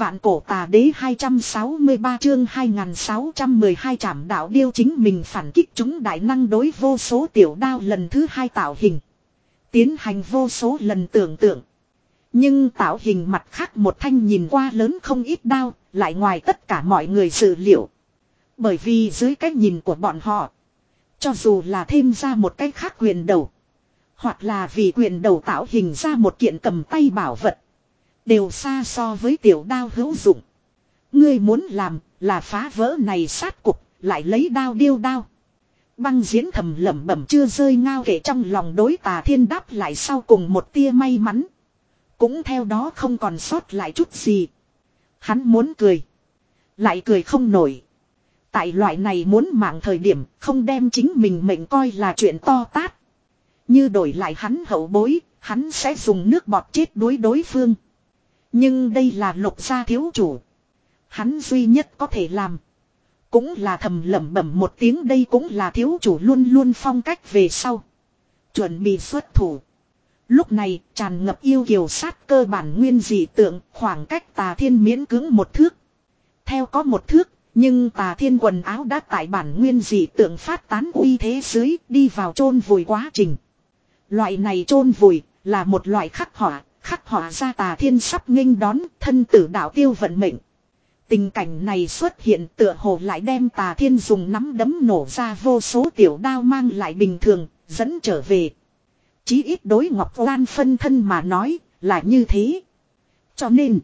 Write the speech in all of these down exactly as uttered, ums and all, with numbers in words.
Vạn cổ tà đế hai trăm sáu mươi ba chương hai nghìn sáu trăm mười hai trảm đạo điêu chính mình phản kích chúng đại năng đối vô số tiểu đao lần thứ hai tạo hình. Tiến hành vô số lần tưởng tượng. Nhưng tạo hình mặt khác một thanh nhìn qua lớn không ít đao, lại ngoài tất cả mọi người dự liệu. Bởi vì dưới cái nhìn của bọn họ, cho dù là thêm ra một cái khác quyền đầu, hoặc là vì quyền đầu tạo hình ra một kiện cầm tay bảo vật, đều xa so với tiểu đao hữu dụng. Ngươi muốn làm là phá vỡ này sát cục, lại lấy đao điêu đao. Băng diễn thầm lẩm bẩm chưa rơi ngao kể trong lòng đối Tà Thiên đáp lại sau cùng một tia may mắn. Cũng theo đó không còn sót lại chút gì. Hắn muốn cười, lại cười không nổi. Tại loại này muốn mạng thời điểm không đem chính mình mệnh coi là chuyện to tát. Như đổi lại hắn hậu bối, hắn sẽ dùng nước bọt chết đuối đối phương. Nhưng đây là Lục gia thiếu chủ. Hắn duy nhất có thể làm, cũng là thầm lẩm bẩm một tiếng, đây cũng là thiếu chủ luôn luôn phong cách về sau. Chuẩn bị xuất thủ. Lúc này tràn ngập yêu kiều sát cơ bản nguyên dị tượng, khoảng cách Tà Thiên miễn cưỡng một thước. Theo có một thước, nhưng Tà Thiên quần áo đã tại bản nguyên dị tượng phát tán uy thế dưới đi vào chôn vùi quá trình. Loại này chôn vùi là một loại khắc họa, khắc họa ra Tà Thiên sắp nghênh đón thân tử đạo tiêu vận mệnh. Tình cảnh này xuất hiện tựa hồ lại đem Tà Thiên dùng nắm đấm nổ ra vô số tiểu đao mang lại bình thường, dẫn trở về. Chí ít đối Ngọc Lan phân thân mà nói là như thế. Cho nên,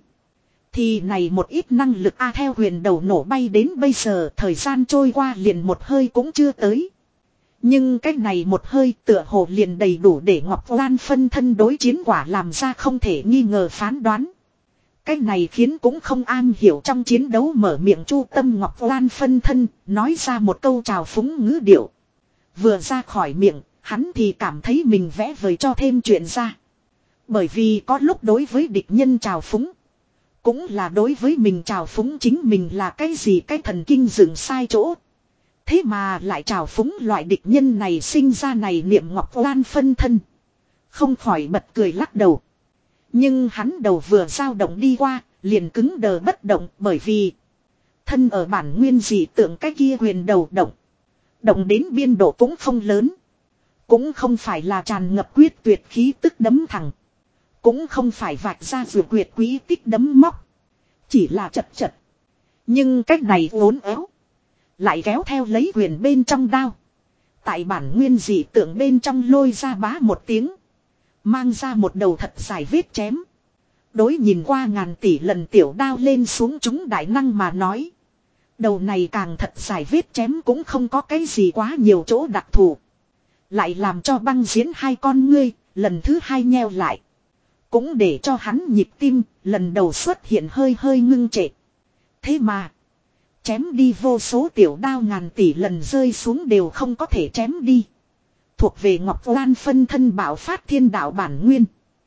thì này một ít năng lực A theo huyền đầu nổ bay đến bây giờ thời gian trôi qua liền một hơi cũng chưa tới. Nhưng cái này một hơi tựa hồ liền đầy đủ để Ngọc Lan phân thân đối chiến quả làm ra không thể nghi ngờ phán đoán. Cái này khiến cũng không an hiểu trong chiến đấu mở miệng Chu Tâm Ngọc Lan phân thân nói ra một câu trào phúng ngữ điệu. Vừa ra khỏi miệng, hắn thì cảm thấy mình vẽ vời cho thêm chuyện ra. Bởi vì có lúc đối với địch nhân trào phúng, cũng là đối với mình trào phúng chính mình là cái gì cái thần kinh dựng sai chỗ. Thế mà lại trào phúng loại địch nhân này sinh ra này niệm Ngọc Lan phân thân. Không khỏi bật cười lắc đầu. Nhưng hắn đầu vừa dao động đi qua, liền cứng đờ bất động bởi vì thân ở bản nguyên dị tượng cái kia huyền đầu động. Động đến biên độ cũng không lớn. Cũng không phải là tràn ngập quyết tuyệt khí tức đấm thẳng. Cũng không phải vạch ra vừa quyệt quý tích đấm móc. Chỉ là chật chật. Nhưng cách này uốn éo, lại kéo theo lấy huyền bên trong đao. Tại bản nguyên dị tượng bên trong lôi ra bá một tiếng. Mang ra một đầu thật dài vết chém. Đối nhìn qua ngàn tỷ lần tiểu đao lên xuống chúng đại năng mà nói. Đầu này càng thật dài vết chém cũng không có cái gì quá nhiều chỗ đặc thù. Lại làm cho băng diễn hai con ngươi, lần thứ hai nheo lại. Cũng để cho hắn nhịp tim, lần đầu xuất hiện hơi hơi ngưng trệ. Thế mà, chém đi vô số tiểu đao ngàn tỷ lần rơi xuống đều không có thể chém đi. Thuộc về Ngọc Lan phân thân bảo phát thiên đạo bản nguyên.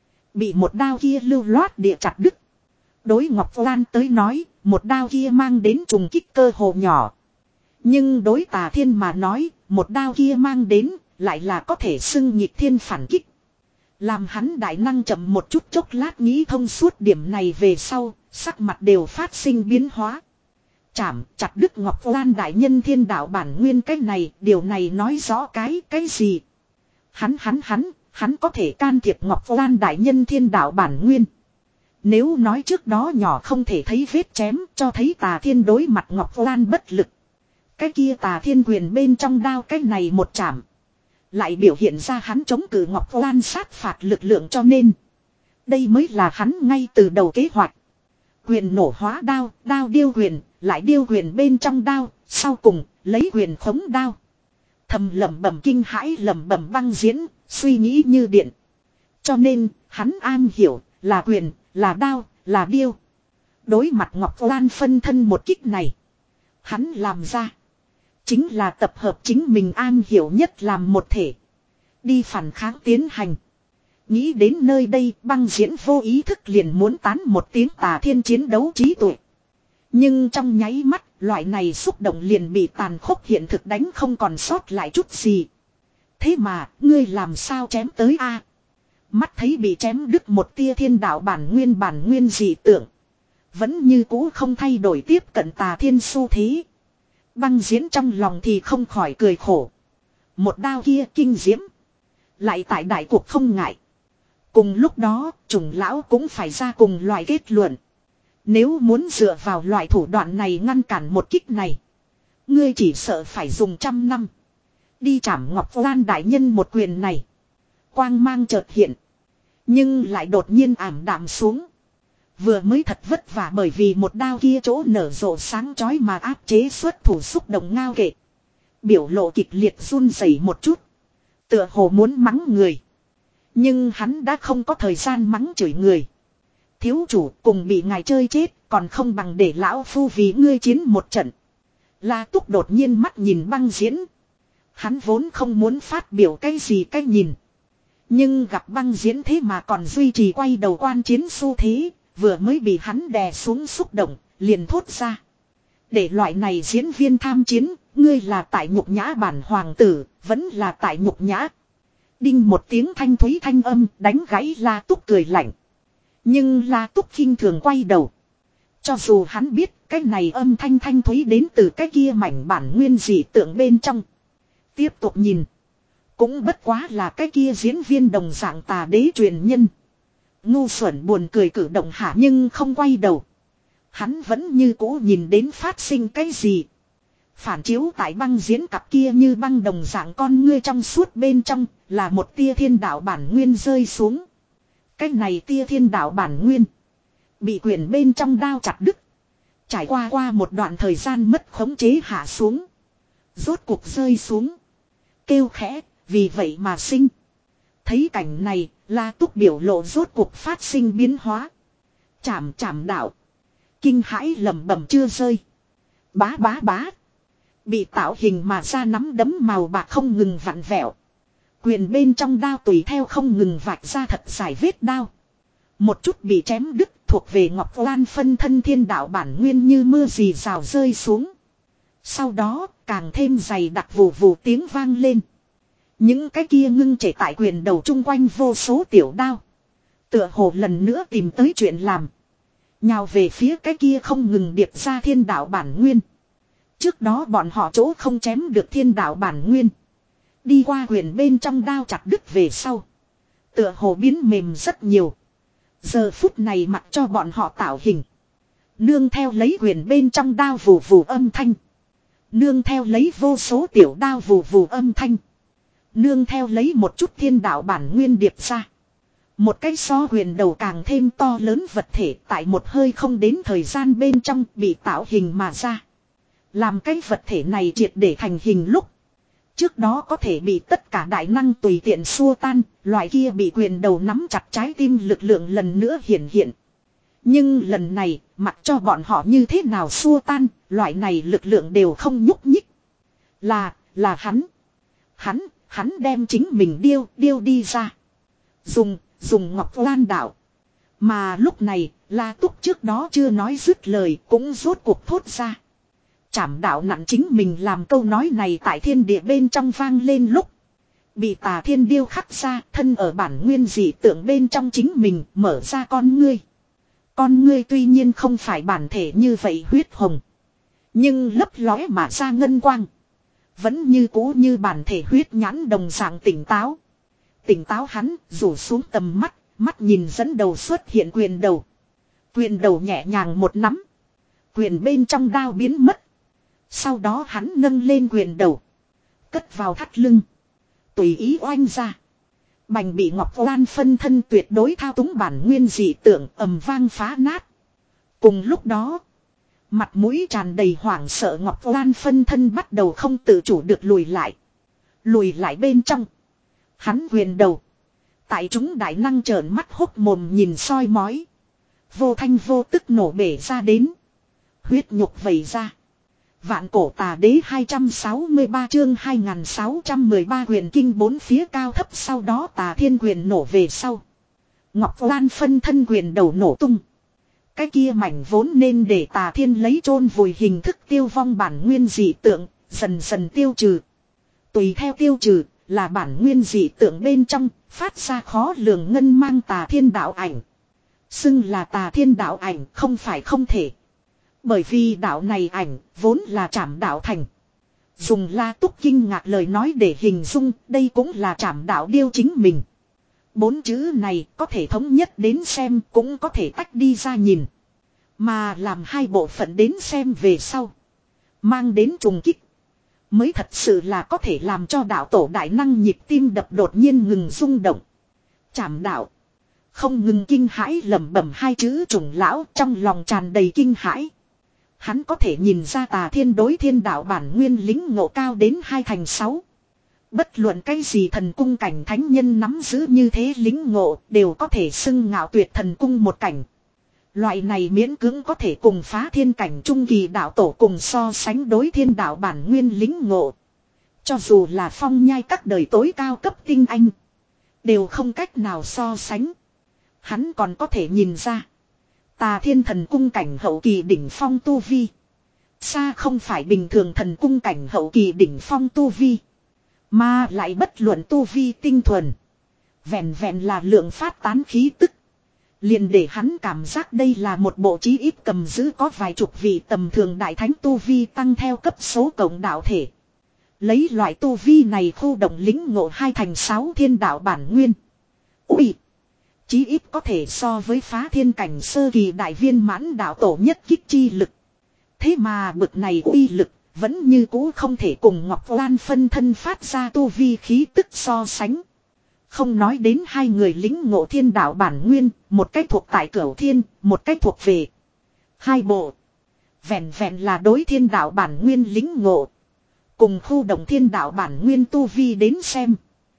Bị một đao kia lưu loát địa chặt đứt. Đối Ngọc Lan tới nói, một đao kia mang đến trùng kích cơ hồ nhỏ. Nhưng đối Tà Thiên mà nói, một đao kia mang đến, lại là có thể xưng nhịp thiên phản kích. Làm hắn đại năng chậm một chút chốc lát nghĩ thông suốt điểm này về sau, sắc mặt đều phát sinh biến hóa. Chảm chặt Đức Ngọc Lan đại nhân thiên đạo bản nguyên cái này, điều này nói rõ cái, cái gì? Hắn hắn hắn, hắn có thể can thiệp Ngọc Lan đại nhân thiên đạo bản nguyên. Nếu nói trước đó nhỏ không thể thấy vết chém, cho thấy Tà Thiên đối mặt Ngọc Lan bất lực. Cái kia Tà Thiên quyền bên trong đao cái này một chảm, lại biểu hiện ra hắn chống cự Ngọc Lan sát phạt lực lượng cho nên. Đây mới là hắn ngay từ đầu kế hoạch. Quyền nổ hóa đao, đao điêu quyền, lại điêu quyền bên trong đao, sau cùng, lấy quyền khống đao. Thầm lẩm bẩm kinh hãi lẩm bẩm băng diễn, suy nghĩ như điện. Cho nên, hắn an hiểu, là quyền, là đao, là điêu. Đối mặt Ngọc Lan phân thân một kích này, hắn làm ra chính là tập hợp chính mình an hiểu nhất làm một thể. Đi phản kháng tiến hành. Nghĩ đến nơi đây băng diễn vô ý thức liền muốn tán một tiếng Tà Thiên chiến đấu trí tuệ. Nhưng trong nháy mắt, loại này xúc động liền bị tàn khốc hiện thực đánh không còn sót lại chút gì. Thế mà, ngươi làm sao chém tới a? Mắt thấy bị chém đứt một tia thiên đạo bản nguyên bản nguyên dị tượng. Vẫn như cũ không thay đổi tiếp cận tà thiên xu thế. Băng diễn trong lòng thì không khỏi cười khổ. Một đao kia kinh diễm. Lại tại đại cuộc không ngại. Cùng lúc đó, trùng lão cũng phải ra cùng loại kết luận. Nếu muốn dựa vào loại thủ đoạn này ngăn cản một kích này. Ngươi chỉ sợ phải dùng trăm năm. Đi trảm Ngọc Lan đại nhân một quyền này. Quang mang chợt hiện. Nhưng lại đột nhiên ảm đạm xuống. Vừa mới thật vất vả bởi vì một đao kia chỗ nở rộ sáng chói mà áp chế xuất thủ xúc động ngao kệ. Biểu lộ kịch liệt run rẩy một chút. Tựa hồ muốn mắng người. Nhưng hắn đã không có thời gian mắng chửi người. Thiếu chủ cùng bị ngài chơi chết còn không bằng để lão phu vì ngươi chiến một trận. La Túc đột nhiên mắt nhìn băng diễn. Hắn vốn không muốn phát biểu cái gì cái nhìn. Nhưng gặp băng diễn thế mà còn duy trì quay đầu quan chiến xu thế. Vừa mới bị hắn đè xuống xúc động, liền thốt ra. Để loại này diễn viên tham chiến, ngươi là tại nhục nhã bản hoàng tử, vẫn là tại nhục nhã. Đinh một tiếng thanh thúy thanh âm đánh gãy La Túc cười lạnh. Nhưng La Túc khinh thường quay đầu. Cho dù hắn biết cái này âm thanh thanh thúy đến từ cái kia mảnh bản nguyên dị tượng bên trong. Tiếp tục nhìn. Cũng bất quá là cái kia diễn viên đồng dạng tà đế truyền nhân. Ngu xuẩn buồn cười cử động hạ nhưng không quay đầu. Hắn vẫn như cũ nhìn đến phát sinh cái gì. Phản chiếu tại băng diễn cặp kia như băng đồng dạng con ngươi trong suốt bên trong là một tia thiên đạo bản nguyên rơi xuống. Cái này tia thiên đạo bản nguyên. Bị quyền bên trong đao chặt đứt. Trải qua qua một đoạn thời gian mất khống chế hạ xuống. Rốt cuộc rơi xuống. Kêu khẽ, vì vậy mà sinh. Thấy cảnh này, La Túc biểu lộ rốt cuộc phát sinh biến hóa. Chảm chảm đạo. Kinh hãi lẩm bẩm chưa rơi. Bá bá bá. Bị tạo hình mà ra nắm đấm màu bạc không ngừng vặn vẹo. Quyền bên trong đao tùy theo không ngừng vạch ra thật dài vết đao. Một chút bị chém đứt thuộc về Ngọc Lan phân thân thiên đạo bản nguyên như mưa rì rào rơi xuống. Sau đó càng thêm dày đặc vù vù tiếng vang lên. Những cái kia ngưng trệ tại quyền đầu chung quanh vô số tiểu đao. Tựa hồ lần nữa tìm tới chuyện làm. Nhào về phía cái kia không ngừng điệp ra thiên đạo bản nguyên. Trước đó bọn họ chỗ không chém được thiên đạo bản nguyên. Đi qua quyền bên trong đao chặt đứt về sau. Tựa hồ biến mềm rất nhiều. Giờ phút này mặc cho bọn họ tạo hình. Nương theo lấy quyền bên trong đao vù vù âm thanh. Nương theo lấy vô số tiểu đao vù vù âm thanh. Nương theo lấy một chút thiên đạo bản nguyên điệp ra. Một cái so huyền đầu càng thêm to lớn vật thể tại một hơi không đến thời gian bên trong bị tạo hình mà ra. Làm cái vật thể này triệt để thành hình lúc. Trước đó có thể bị tất cả đại năng tùy tiện xua tan, loại kia bị quyền đầu nắm chặt trái tim lực lượng lần nữa hiện hiện. Nhưng lần này, mặc cho bọn họ như thế nào xua tan, loại này lực lượng đều không nhúc nhích. Là, là hắn. Hắn, hắn đem chính mình điêu, điêu đi ra. Dùng, dùng Ngọc Lan đạo. Mà lúc này, La Túc trước đó chưa nói dứt lời cũng rốt cuộc thốt ra. Trảm đạo nặng chính mình làm câu nói này tại thiên địa bên trong vang lên lúc. Bị tà thiên điêu khắc ra thân ở bản nguyên dị tượng bên trong chính mình mở ra con ngươi. Con ngươi tuy nhiên không phải bản thể như vậy huyết hồng. Nhưng lấp lóe mà ra ngân quang. Vẫn như cũ như bản thể huyết nhãn đồng dạng tỉnh táo. Tỉnh táo hắn rủ xuống tầm mắt, mắt nhìn dẫn đầu xuất hiện quyền đầu. Quyền đầu nhẹ nhàng một nắm. Quyền bên trong đao biến mất. Sau đó hắn nâng lên quyền đầu. Cất vào thắt lưng. Tùy ý oanh ra. Bành bị Ngọc Lan phân thân tuyệt đối thao túng bản nguyên dị tượng ầm vang phá nát. Cùng lúc đó. Mặt mũi tràn đầy hoảng sợ Ngọc Lan phân thân bắt đầu không tự chủ được lùi lại. Lùi lại bên trong. Hắn quyền đầu. Tại chúng đại năng trợn mắt hốc mồm nhìn soi mói. Vô thanh vô tức nổ bể ra đến. Huyết nhục vẩy ra. Vạn cổ tà đế hai trăm sáu mươi ba chương hai nghìn sáu trăm mười ba quyền kinh bốn phía cao thấp sau đó tà thiên quyền nổ về sau. Ngọc Lan phân thân quyền đầu nổ tung. Cái kia mảnh vốn nên để tà thiên lấy chôn vùi hình thức tiêu vong bản nguyên dị tượng, dần dần tiêu trừ. Tùy theo tiêu trừ, là bản nguyên dị tượng bên trong, phát ra khó lường ngân mang tà thiên đạo ảnh. Xưng là tà thiên đạo ảnh không phải không thể. Bởi vì đạo này ảnh vốn là trảm đạo thành. Dùng La Túc kinh ngạc lời nói để hình dung đây cũng là trảm đạo điêu chính mình. Bốn chữ này có thể thống nhất đến xem cũng có thể tách đi ra nhìn. Mà làm hai bộ phận đến xem về sau. Mang đến trùng kích. Mới thật sự là có thể làm cho đạo tổ đại năng nhịp tim đập đột nhiên ngừng rung động. Trảm đạo. Không ngừng kinh hãi lẩm bẩm hai chữ trùng lão trong lòng tràn đầy kinh hãi. Hắn có thể nhìn ra tà thiên đối thiên đạo bản nguyên lính ngộ cao đến hai thành sáu. Bất luận cái gì thần cung cảnh thánh nhân nắm giữ như thế lính ngộ đều có thể xưng ngạo tuyệt thần cung một cảnh. Loại này miễn cưỡng có thể cùng phá thiên cảnh trung kỳ đạo tổ cùng so sánh đối thiên đạo bản nguyên lính ngộ. Cho dù là phong nhai các đời tối cao cấp tinh anh. Đều không cách nào so sánh. Hắn còn có thể nhìn ra. Tà thiên thần cung cảnh hậu kỳ đỉnh phong tu vi. Xa không phải bình thường thần cung cảnh hậu kỳ đỉnh phong tu vi. Mà lại bất luận tu vi tinh thuần. Vẹn vẹn là lượng phát tán khí tức. Liền để hắn cảm giác đây là một bộ chí ít cầm giữ có vài chục vị tầm thường đại thánh tu vi tăng theo cấp số cộng đạo thể. Lấy loại tu vi này khu động lính ngộ hai thành sáu thiên đạo bản nguyên. Ui! Chí ít có thể so với phá thiên cảnh sơ kỳ đại viên mãn đạo tổ nhất kích chi lực. Thế mà bực này uy lực vẫn như cũ không thể cùng Ngọc Lan phân thân phát ra tu vi khí tức so sánh. Không nói đến hai người lính ngộ thiên đạo bản nguyên, một cách thuộc tại Cửu Thiên, một cách thuộc về hai bộ. Vẹn vẹn là đối thiên đạo bản nguyên lính ngộ. Cùng khu động thiên đạo bản nguyên tu vi đến xem.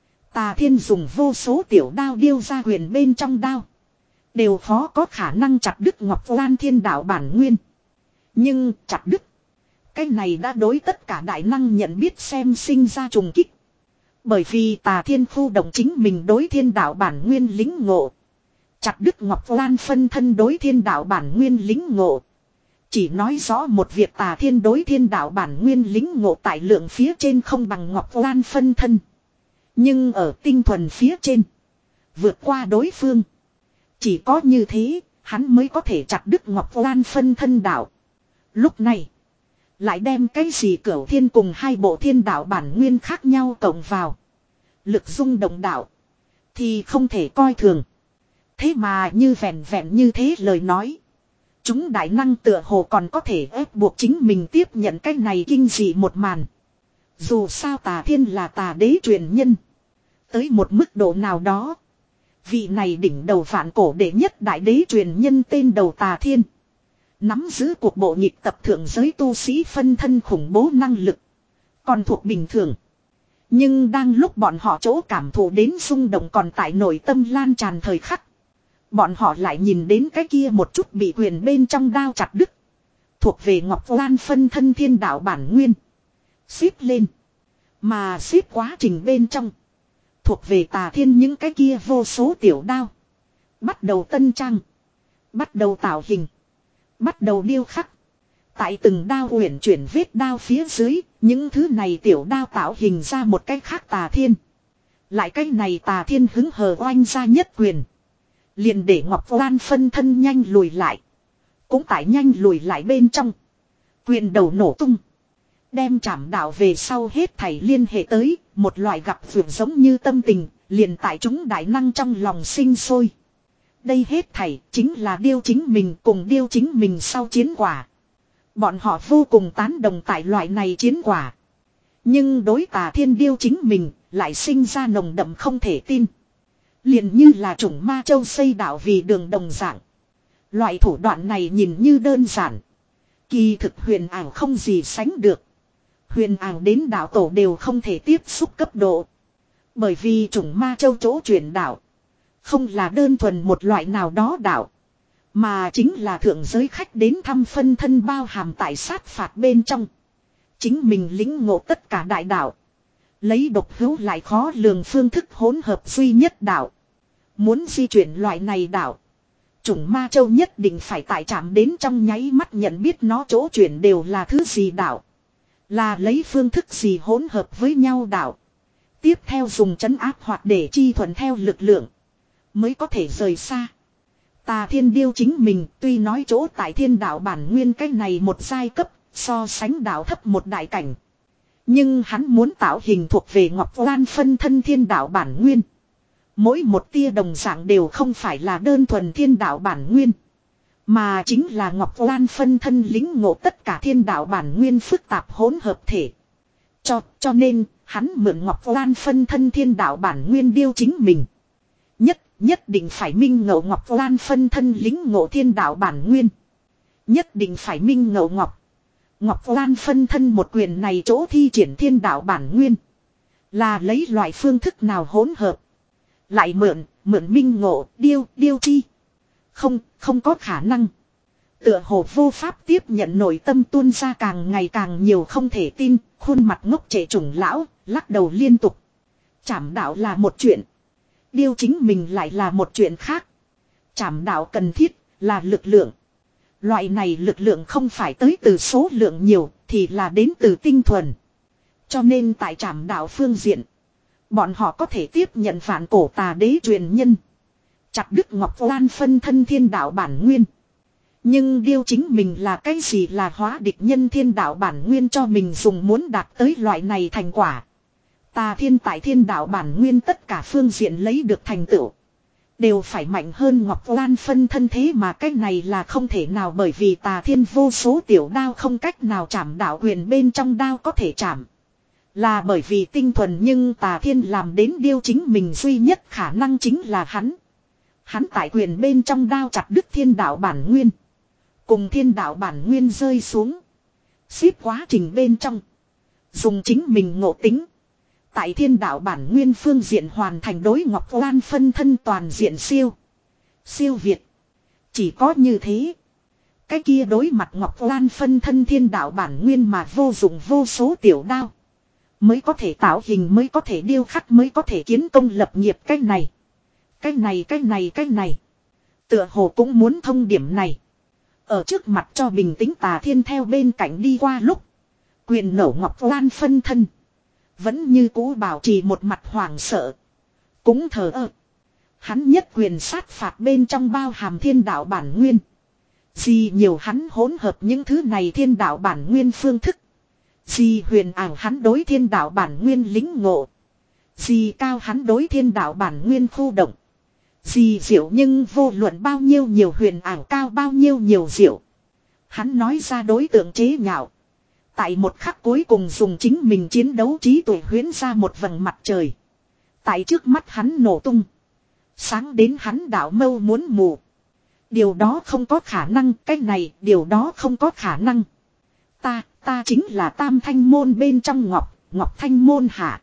Tà thiên dùng vô số tiểu đao điêu ra huyền bên trong đao. Đều khó có khả năng chặt đứt Ngọc Lan thiên đạo bản nguyên. Nhưng chặt đứt. Cái này đã đối tất cả đại năng nhận biết xem sinh ra trùng kích. Bởi vì tà thiên khu động chính mình đối thiên đạo bản nguyên lính ngộ. Chặt đứt Ngọc Lan phân thân đối thiên đạo bản nguyên lính ngộ. Chỉ nói rõ một việc tà thiên đối thiên đạo bản nguyên lính ngộ tại lượng phía trên không bằng Ngọc Lan phân thân. Nhưng ở tinh thuần phía trên. Vượt qua đối phương. Chỉ có như thế, hắn mới có thể chặt đứt Ngọc Lan phân thân đạo. Lúc này. Lại đem cái gì Cửu Thiên cùng hai bộ thiên đạo bản nguyên khác nhau cộng vào. Lực dung động đạo. Thì không thể coi thường. Thế mà như vẹn vẹn như thế lời nói. Chúng đại năng tựa hồ còn có thể ép buộc chính mình tiếp nhận cái này kinh dị một màn. Dù sao tà thiên là tà đế truyền nhân. Tới một mức độ nào đó. Vị này đỉnh đầu vạn cổ đệ nhất đại đế truyền nhân tên đầu tà thiên. Nắm giữ cuộc bộ nhịp tập thượng giới tu sĩ phân thân khủng bố năng lực. Còn thuộc bình thường. Nhưng đang lúc bọn họ chỗ cảm thụ đến xung động còn tại nội tâm lan tràn thời khắc. Bọn họ lại nhìn đến cái kia một chút bị quyền bên trong đao chặt đứt. Thuộc về Ngọc Lan phân thân thiên đạo bản nguyên. Xếp lên. Mà xếp quá trình bên trong. Thuộc về tà thiên những cái kia vô số tiểu đao. Bắt đầu tân trang. Bắt đầu tạo hình. Bắt đầu điêu khắc. Tại từng đao uyển chuyển vết đao phía dưới. Những thứ này tiểu đao tạo hình ra một cái khác tà thiên. Lại cái này tà thiên hứng hờ oanh ra nhất quyền. Liền để Ngọc Lan phân thân nhanh lùi lại. Cũng tại nhanh lùi lại bên trong. Quyền đầu nổ tung. Đem trảm đạo về sau hết thảy liên hệ tới. Một loại gặp vượt giống như tâm tình. Liền tại chúng đại năng trong lòng sinh sôi. Đây hết thảy chính là điêu chính mình cùng điêu chính mình sau chiến quả. Bọn họ vô cùng tán đồng tại loại này chiến quả. Nhưng đối tà thiên điêu chính mình lại sinh ra nồng đậm không thể tin. Liền như là chủng ma châu xây đảo vì đường đồng dạng. Loại thủ đoạn này nhìn như đơn giản. Kỳ thực huyền ảo không gì sánh được. Huyền ảo đến đảo tổ đều không thể tiếp xúc cấp độ. Bởi vì chủng ma châu chỗ chuyển đảo. Không là đơn thuần một loại nào đó đảo. Mà chính là thượng giới khách đến thăm phân thân bao hàm tại sát phạt bên trong. Chính mình lĩnh ngộ tất cả đại đảo. Lấy độc hữu lại khó lường phương thức hỗn hợp duy nhất đảo. Muốn di chuyển loại này đảo. Chủng ma châu nhất định phải tại chạm đến trong nháy mắt nhận biết nó chỗ chuyển đều là thứ gì đảo. Là lấy phương thức gì hỗn hợp với nhau đảo. Tiếp theo dùng trấn áp hoặc để chi thuận theo lực lượng. Mới có thể rời xa. Tà Thiên Điêu chính mình tuy nói chỗ tại thiên đạo bản nguyên cái này một giai cấp, so sánh đạo thấp một đại cảnh. Nhưng hắn muốn tạo hình thuộc về Ngọc Lan phân thân thiên đạo bản nguyên. Mỗi một tia đồng dạng đều không phải là đơn thuần thiên đạo bản nguyên. Mà chính là Ngọc Lan phân thân lính ngộ tất cả thiên đạo bản nguyên phức tạp hỗn hợp thể. Cho, cho nên, hắn mượn Ngọc Lan phân thân thiên đạo bản nguyên điêu chính mình. Nhất, nhất định phải minh ngộ Ngọc Lan phân thân lính ngộ thiên đạo bản nguyên. Nhất định phải minh ngộ Ngọc. Ngọc Lan phân thân một quyền này chỗ thi triển thiên đạo bản nguyên. Là lấy loại phương thức nào hỗn hợp. Lại mượn, mượn minh ngộ, điêu, điêu chi. Không, không có khả năng. Tựa hồ vô pháp tiếp nhận nội tâm tuôn ra càng ngày càng nhiều không thể tin, khuôn mặt ngốc trệ trùng lão, lắc đầu liên tục. Trảm đạo là một chuyện. Điêu chính mình lại là một chuyện khác. Trảm đạo cần thiết, là lực lượng. Loại này lực lượng không phải tới từ số lượng nhiều, thì là đến từ tinh thuần. Cho nên tại trảm đạo phương diện, bọn họ có thể tiếp nhận vạn cổ tà đế truyền nhân. Chặt đứt Ngọc Lan phân thân thiên đạo bản nguyên. Nhưng điêu chính mình là cái gì là hóa địch nhân thiên đạo bản nguyên cho mình dùng muốn đạt tới loại này thành quả. Tà Thiên tại thiên đạo bản nguyên tất cả phương diện lấy được thành tựu. Đều phải mạnh hơn Ngọc Lan phân thân thế mà cái này là không thể nào bởi vì Tà Thiên vô số tiểu đao không cách nào chạm đạo quyền bên trong đao có thể chạm. Là bởi vì tinh thuần nhưng Tà Thiên làm đến điêu chính mình duy nhất khả năng chính là hắn. Hắn tại quyền bên trong đao chặt đứt thiên đạo bản nguyên. Cùng thiên đạo bản nguyên rơi xuống. Xếp quá trình bên trong. Dùng chính mình ngộ tính. Tại thiên đạo bản nguyên phương diện hoàn thành đối Ngọc Lan phân thân toàn diện siêu. Siêu Việt. Chỉ có như thế. Cái kia đối mặt Ngọc Lan phân thân thiên đạo bản nguyên mà vô dụng vô số tiểu đao. Mới có thể tạo hình mới có thể điêu khắc mới có thể kiến công lập nghiệp cái này. Cái này cái này cái này. Tựa hồ cũng muốn thông điểm này. Ở trước mặt cho bình tĩnh Tà Thiên theo bên cạnh đi qua lúc. Quyền nổ Ngọc Lan phân thân. Vẫn như cũ bảo trì một mặt hoảng sợ. Cũng thờ ơ. Hắn nhất quyền sát phạt bên trong bao hàm thiên đạo bản nguyên. Gì nhiều hắn hỗn hợp những thứ này thiên đạo bản nguyên phương thức. Gì huyền ảo hắn đối thiên đạo bản nguyên lính ngộ. Gì cao hắn đối thiên đạo bản nguyên khu động. Gì diệu nhưng vô luận bao nhiêu nhiều huyền ảo cao bao nhiêu nhiều diệu. Hắn nói ra đối tượng chế nhạo. Tại một khắc cuối cùng dùng chính mình chiến đấu trí tuệ huyến ra một vầng mặt trời. Tại trước mắt hắn nổ tung. Sáng đến hắn đảo mâu muốn mù. Điều đó không có khả năng, cái này, điều đó không có khả năng. Ta, ta chính là Tam Thanh môn bên trong Ngọc, Ngọc Thanh môn hạ.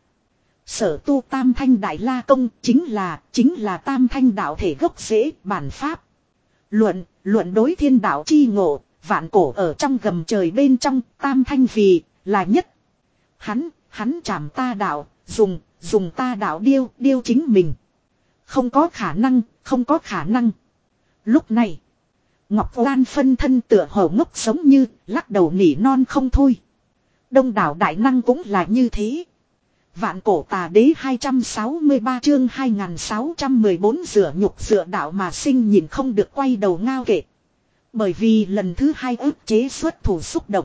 Sở tu Tam Thanh Đại La Công chính là, chính là Tam Thanh đạo thể gốc rễ, bản pháp. Luận, luận đối thiên đạo chi ngộ, vạn cổ ở trong gầm trời bên trong, Tam Thanh vì, là nhất. Hắn, hắn chạm ta đạo, dùng, dùng ta đạo điêu, điêu chính mình. Không có khả năng, không có khả năng. Lúc này, Ngọc Lan phân thân tựa hồ ngốc giống như, lắc đầu nỉ non không thôi. Đông đảo đại năng cũng là như thế. Vạn cổ tà đế hai trăm sáu mươi ba chương hai nghìn sáu trăm mười bốn rửa nhục rửa đạo mà sinh nhìn không được quay đầu ngao kệ. Bởi vì lần thứ hai ức chế xuất thủ xúc động.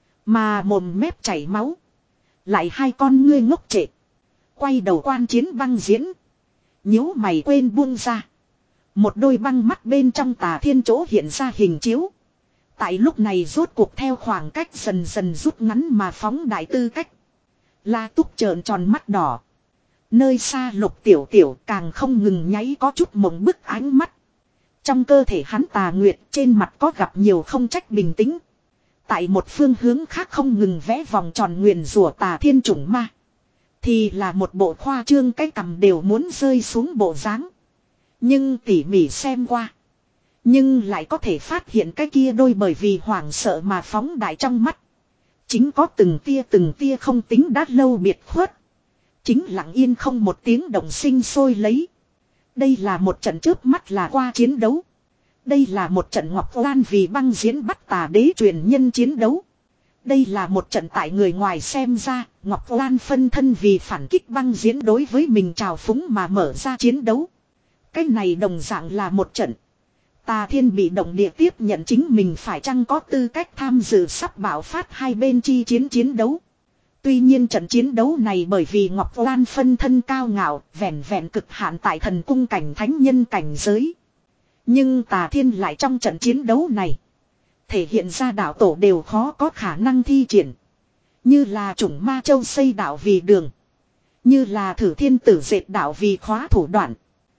Mà mồm mép chảy máu. Lại hai con ngươi ngốc trệ. Quay đầu quan chiến băng diễn. Nhíu mày quên buông ra. Một đôi băng mắt bên trong Tà Thiên chỗ hiện ra hình chiếu. Tại lúc này rốt cuộc theo khoảng cách dần dần rút ngắn mà phóng đại tư cách. La Túc trợn tròn mắt đỏ. Nơi xa Lục Tiểu Tiểu càng không ngừng nháy có chút mộng bức ánh mắt. Trong cơ thể hắn Tà Nguyệt trên mặt có gặp nhiều không trách bình tĩnh. Tại một phương hướng khác không ngừng vẽ vòng tròn nguyền rủa Tà Thiên chủng ma. Thì là một bộ khoa trương cái cằm đều muốn rơi xuống bộ dáng. Nhưng tỉ mỉ xem qua. Nhưng lại có thể phát hiện cái kia đôi bởi vì hoảng sợ mà phóng đại trong mắt. Chính có từng tia từng tia không tính đã lâu biệt khuất. Chính lặng yên không một tiếng động sinh sôi lấy. Đây là một trận trước mắt là qua chiến đấu. Đây là một trận Ngọc Lan vì băng diễn bắt Tà đế truyền nhân chiến đấu. Đây là một trận tại người ngoài xem ra, Ngọc Lan phân thân vì phản kích băng diễn đối với mình trào phúng mà mở ra chiến đấu. Cái này đồng dạng là một trận. Tà Thiên bị động địa tiếp nhận chính mình phải chăng có tư cách tham dự sắp bạo phát hai bên chi chiến chiến đấu. Tuy nhiên trận chiến đấu này bởi vì Ngọc Lan phân thân cao ngạo, vẹn vẹn cực hạn tại thần cung cảnh thánh nhân cảnh giới. Nhưng Tà Thiên lại trong trận chiến đấu này thể hiện ra đạo tổ đều khó có khả năng thi triển. Như là chủng ma châu xây đạo vì đường. Như là thử thiên tử dệt đạo vì khóa thủ đoạn.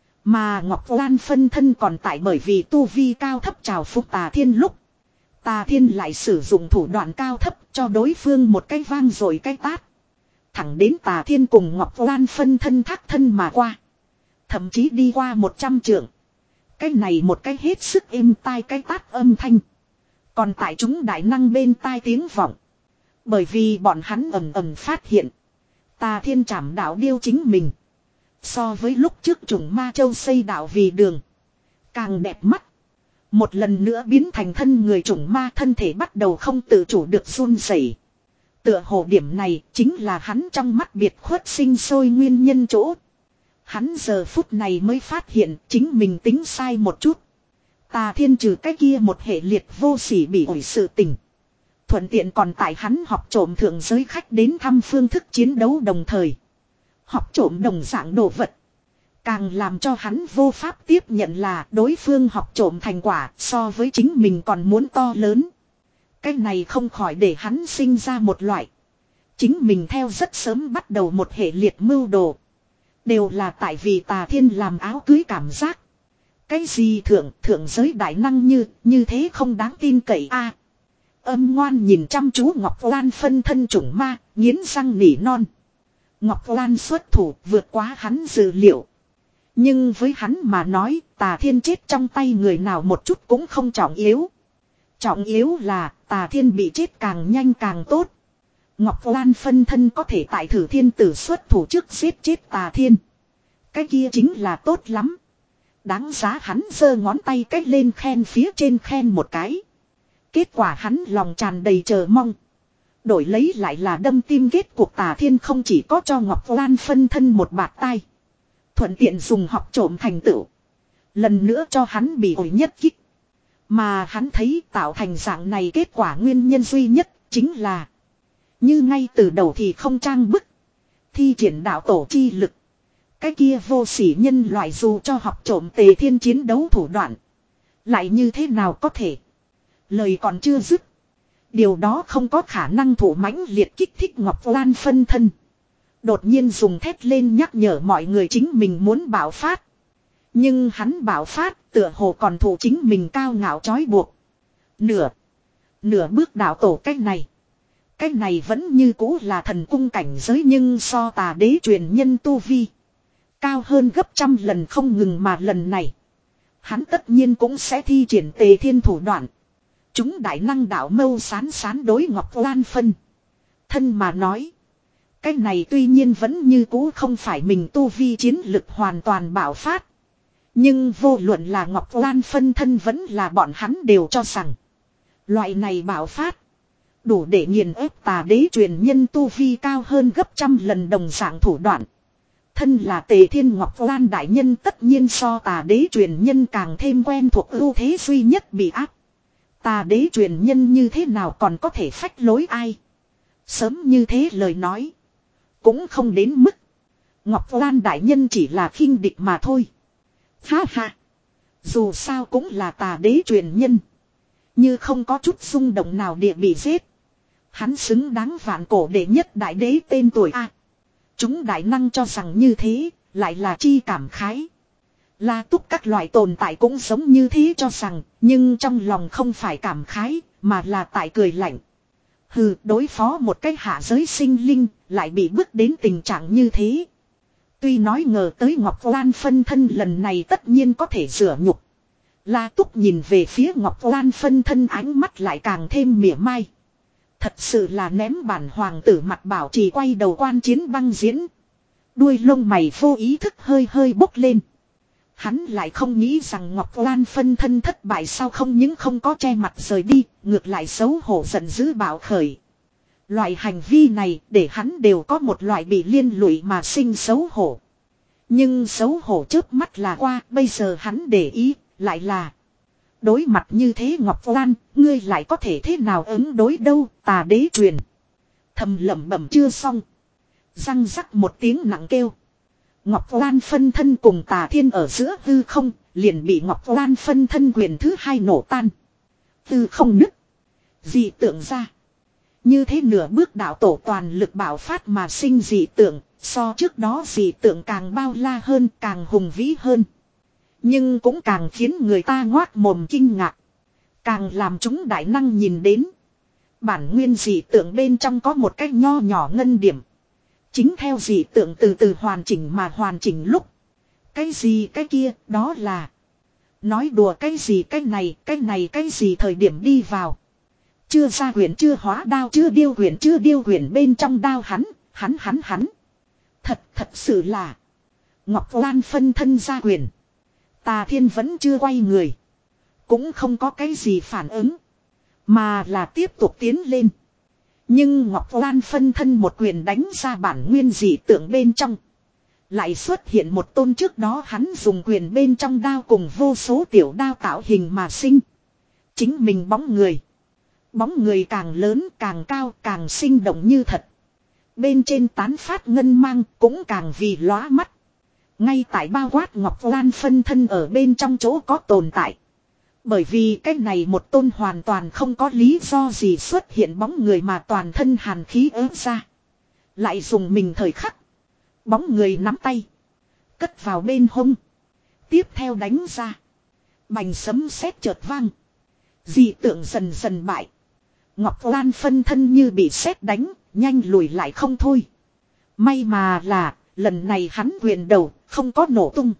Mà Ngọc Lan phân thân còn tại bởi vì tu vi cao thấp trào phúc Tà Thiên lúc. Tà Thiên lại sử dụng thủ đoạn cao thấp cho đối phương một cái vang rồi cái tát. Thẳng đến Tà Thiên cùng Ngọc Lan phân thân thác thân mà qua. Thậm chí đi qua một trăm trượng. Cái này một cái hết sức êm tai cái tát âm thanh. Còn tại chúng đại năng bên tai tiếng vọng. Bởi vì bọn hắn ầm ầm phát hiện. Tà Thiên trảm đạo điêu chính mình. So với lúc trước chủng ma châu xây đạo vì đường. Càng đẹp mắt. Một lần nữa biến thành thân người chủng ma thân thể bắt đầu không tự chủ được run rẩy. Tựa hồ điểm này chính là hắn trong mắt biệt khuất sinh sôi nguyên nhân chỗ. Hắn giờ phút này mới phát hiện chính mình tính sai một chút. Tà Thiên trừ cái kia một hệ liệt vô sỉ bị ổi sự tình. Thuận tiện còn tại hắn học trộm thượng giới khách đến thăm phương thức chiến đấu đồng thời. Học trộm đồng dạng đồ vật. Càng làm cho hắn vô pháp tiếp nhận là đối phương học trộm thành quả so với chính mình còn muốn to lớn. Cái này không khỏi để hắn sinh ra một loại. Chính mình theo rất sớm bắt đầu một hệ liệt mưu đồ. Đều là tại vì Tà Thiên làm áo cưới cảm giác. Cái gì thượng thượng giới đại năng như như thế không đáng tin cậy a. Âm ngoan nhìn chăm chú Ngọc Lan phân thân chủng ma, nghiến răng nỉ non. Ngọc Lan xuất thủ vượt quá hắn dự liệu. Nhưng với hắn mà nói Tà Thiên chết trong tay người nào một chút cũng không trọng yếu. Trọng yếu là Tà Thiên bị chết càng nhanh càng tốt. Ngọc Lan phân thân có thể tại thử thiên tử xuất thủ trước giết chết Tà Thiên. Cái kia chính là tốt lắm. Đáng giá hắn giơ ngón tay cách lên khen phía trên khen một cái. Kết quả hắn lòng tràn đầy chờ mong. Đổi lấy lại là đâm tim kết cuộc Tà Thiên không chỉ có cho Ngọc Lan phân thân một bạt tay. Thuận tiện dùng học trộm thành tựu. Lần nữa cho hắn bị ổi nhất kích. Mà hắn thấy tạo thành dạng này kết quả nguyên nhân duy nhất chính là. Như ngay từ đầu thì không trang bức. Thi triển đạo tổ chi lực. Cái kia vô sỉ nhân loại dù cho học trộm Tề Thiên chiến đấu thủ đoạn. Lại như thế nào có thể. Lời còn chưa dứt. Điều đó không có khả năng thủ mãnh liệt kích thích Ngọc Lan phân thân. Đột nhiên dùng thét lên nhắc nhở mọi người chính mình muốn bạo phát. Nhưng hắn bạo phát tựa hồ còn thủ chính mình cao ngạo trói buộc. Nửa. Nửa bước đạo tổ cách này. Cách này vẫn như cũ là thần cung cảnh giới nhưng so Tà đế truyền nhân tu vi. Cao hơn gấp trăm lần không ngừng mà lần này. Hắn tất nhiên cũng sẽ thi triển Tề Thiên thủ đoạn. Chúng đại năng đạo mâu sán sán đối Ngọc Lan phân. Thân mà nói. Cái này tuy nhiên vẫn như cũ không phải mình tu vi chiến lực hoàn toàn bạo phát. Nhưng vô luận là Ngọc Lan phân thân vẫn là bọn hắn đều cho rằng. Loại này bạo phát. Đủ để nghiền ép Tà đế truyền nhân tu vi cao hơn gấp trăm lần đồng dạng thủ đoạn. Thân là Tề Thiên Ngọc Lan đại nhân tất nhiên so Tà đế truyền nhân càng thêm quen thuộc ưu thế duy nhất bị áp. Tà đế truyền nhân như thế nào còn có thể phách lối ai. Sớm như thế lời nói. Cũng không đến mức. Ngọc Lan đại nhân chỉ là khinh địch mà thôi. Ha ha. Dù sao cũng là Tà đế truyền nhân. Như không có chút xung động nào địa bị giết. Hắn xứng đáng vạn cổ đệ nhất đại đế tên tuổi A. Chúng đại năng cho rằng như thế, lại là chi cảm khái. La Túc các loại tồn tại cũng giống như thế cho rằng, nhưng trong lòng không phải cảm khái, mà là tại cười lạnh. Hừ, đối phó một cái hạ giới sinh linh, lại bị bước đến tình trạng như thế. Tuy nói ngờ tới Ngọc Lan phân thân lần này tất nhiên có thể rửa nhục. La Túc nhìn về phía Ngọc Lan phân thân ánh mắt lại càng thêm mỉa mai. Thật sự là ném bản hoàng tử mặt bảo trì quay đầu quan chiến băng diễn. Đuôi lông mày vô ý thức hơi hơi bốc lên. Hắn lại không nghĩ rằng Ngọc Lan phân thân thất bại sao không những không có che mặt rời đi, ngược lại xấu hổ giận dữ bạo khởi. Loại hành vi này để hắn đều có một loại bị liên lụy mà sinh xấu hổ. Nhưng xấu hổ trước mắt là qua, bây giờ hắn để ý, lại là Đối mặt như thế Ngọc Lan, ngươi lại có thể thế nào ứng đối đâu, tà đế truyền. Thầm lẩm bẩm chưa xong. Răng rắc một tiếng nặng kêu. Ngọc Lan phân thân cùng Tà Thiên ở giữa hư không, liền bị Ngọc Lan phân thân quyền thứ hai nổ tan. Hư không nứt. Dị tượng ra. Như thế nửa bước đạo tổ toàn lực bảo phát mà sinh dị tượng, so trước đó dị tượng càng bao la hơn, càng hùng vĩ hơn. Nhưng cũng càng khiến người ta ngoác mồm kinh ngạc. Càng làm chúng đại năng nhìn đến. Bản nguyên dị tượng bên trong có một cái nho nhỏ ngân điểm. Chính theo dị tượng từ từ hoàn chỉnh mà hoàn chỉnh lúc. Cái gì cái kia đó là. Nói đùa cái gì cái này cái này cái gì thời điểm đi vào. Chưa ra quyển chưa hóa đao chưa điêu quyển chưa điêu quyển bên trong đao hắn, hắn hắn hắn. Thật thật sự là. Ngọc Lan phân thân ra quyển. Tà Thiên vẫn chưa quay người. Cũng không có cái gì phản ứng. Mà là tiếp tục tiến lên. Nhưng Ngọc Lan phân thân một quyền đánh ra bản nguyên dị tượng bên trong. Lại xuất hiện một tôn trước đó hắn dùng quyền bên trong đao cùng vô số tiểu đao tạo hình mà sinh. Chính mình bóng người. Bóng người càng lớn càng cao càng sinh động như thật. Bên trên tán phát ngân mang cũng càng vì lóa mắt. Ngay tại bao quát Ngọc Lan phân thân ở bên trong chỗ có tồn tại. Bởi vì cái này một tôn hoàn toàn không có lý do gì xuất hiện bóng người mà toàn thân hàn khí ớt ra. Lại dùng mình thời khắc. Bóng người nắm tay. Cất vào bên hông. Tiếp theo đánh ra. Bành sấm sét chợt vang. Dị tượng dần dần bại. Ngọc Lan phân thân như bị sét đánh. Nhanh lùi lại không thôi. May mà là lần này hắn quyền đầu không có nổ tung.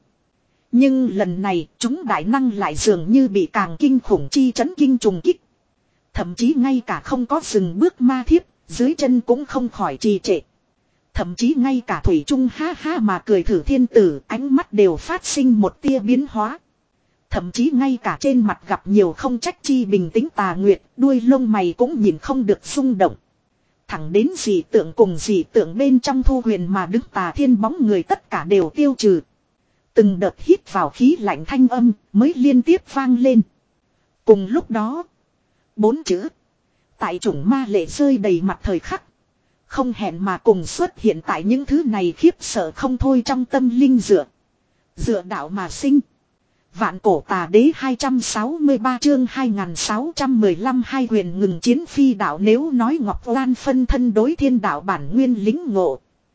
Nhưng lần này chúng đại năng lại dường như bị càng kinh khủng chi chấn kinh trùng kích. Thậm chí ngay cả không có dừng bước ma thiếp, dưới chân cũng không khỏi trì trệ. Thậm chí ngay cả Thủy Trung ha ha mà cười thử thiên tử ánh mắt đều phát sinh một tia biến hóa. Thậm chí ngay cả trên mặt gặp nhiều không trách chi bình tĩnh Tà Nguyệt, đuôi lông mày cũng nhìn không được rung động. Thẳng đến dị tượng cùng dị tượng bên trong thu huyền mà đứng Tà Thiên bóng người tất cả đều tiêu trừ. Từng đợt hít vào khí lạnh thanh âm mới liên tiếp vang lên. Cùng lúc đó, bốn chữ tại chủng ma lệ rơi đầy mặt thời khắc. Không hẹn mà cùng xuất hiện tại những thứ này khiếp sợ không thôi trong tâm linh dựa. Dựa đạo mà sinh. Vạn cổ tà đế hai trăm sáu mươi ba chương hai nghìn sáu trăm mười lăm hai huyền ngừng chiến phi đạo nếu nói Ngọc Lan phân thân đối thiên đạo bản nguyên lính ngộ.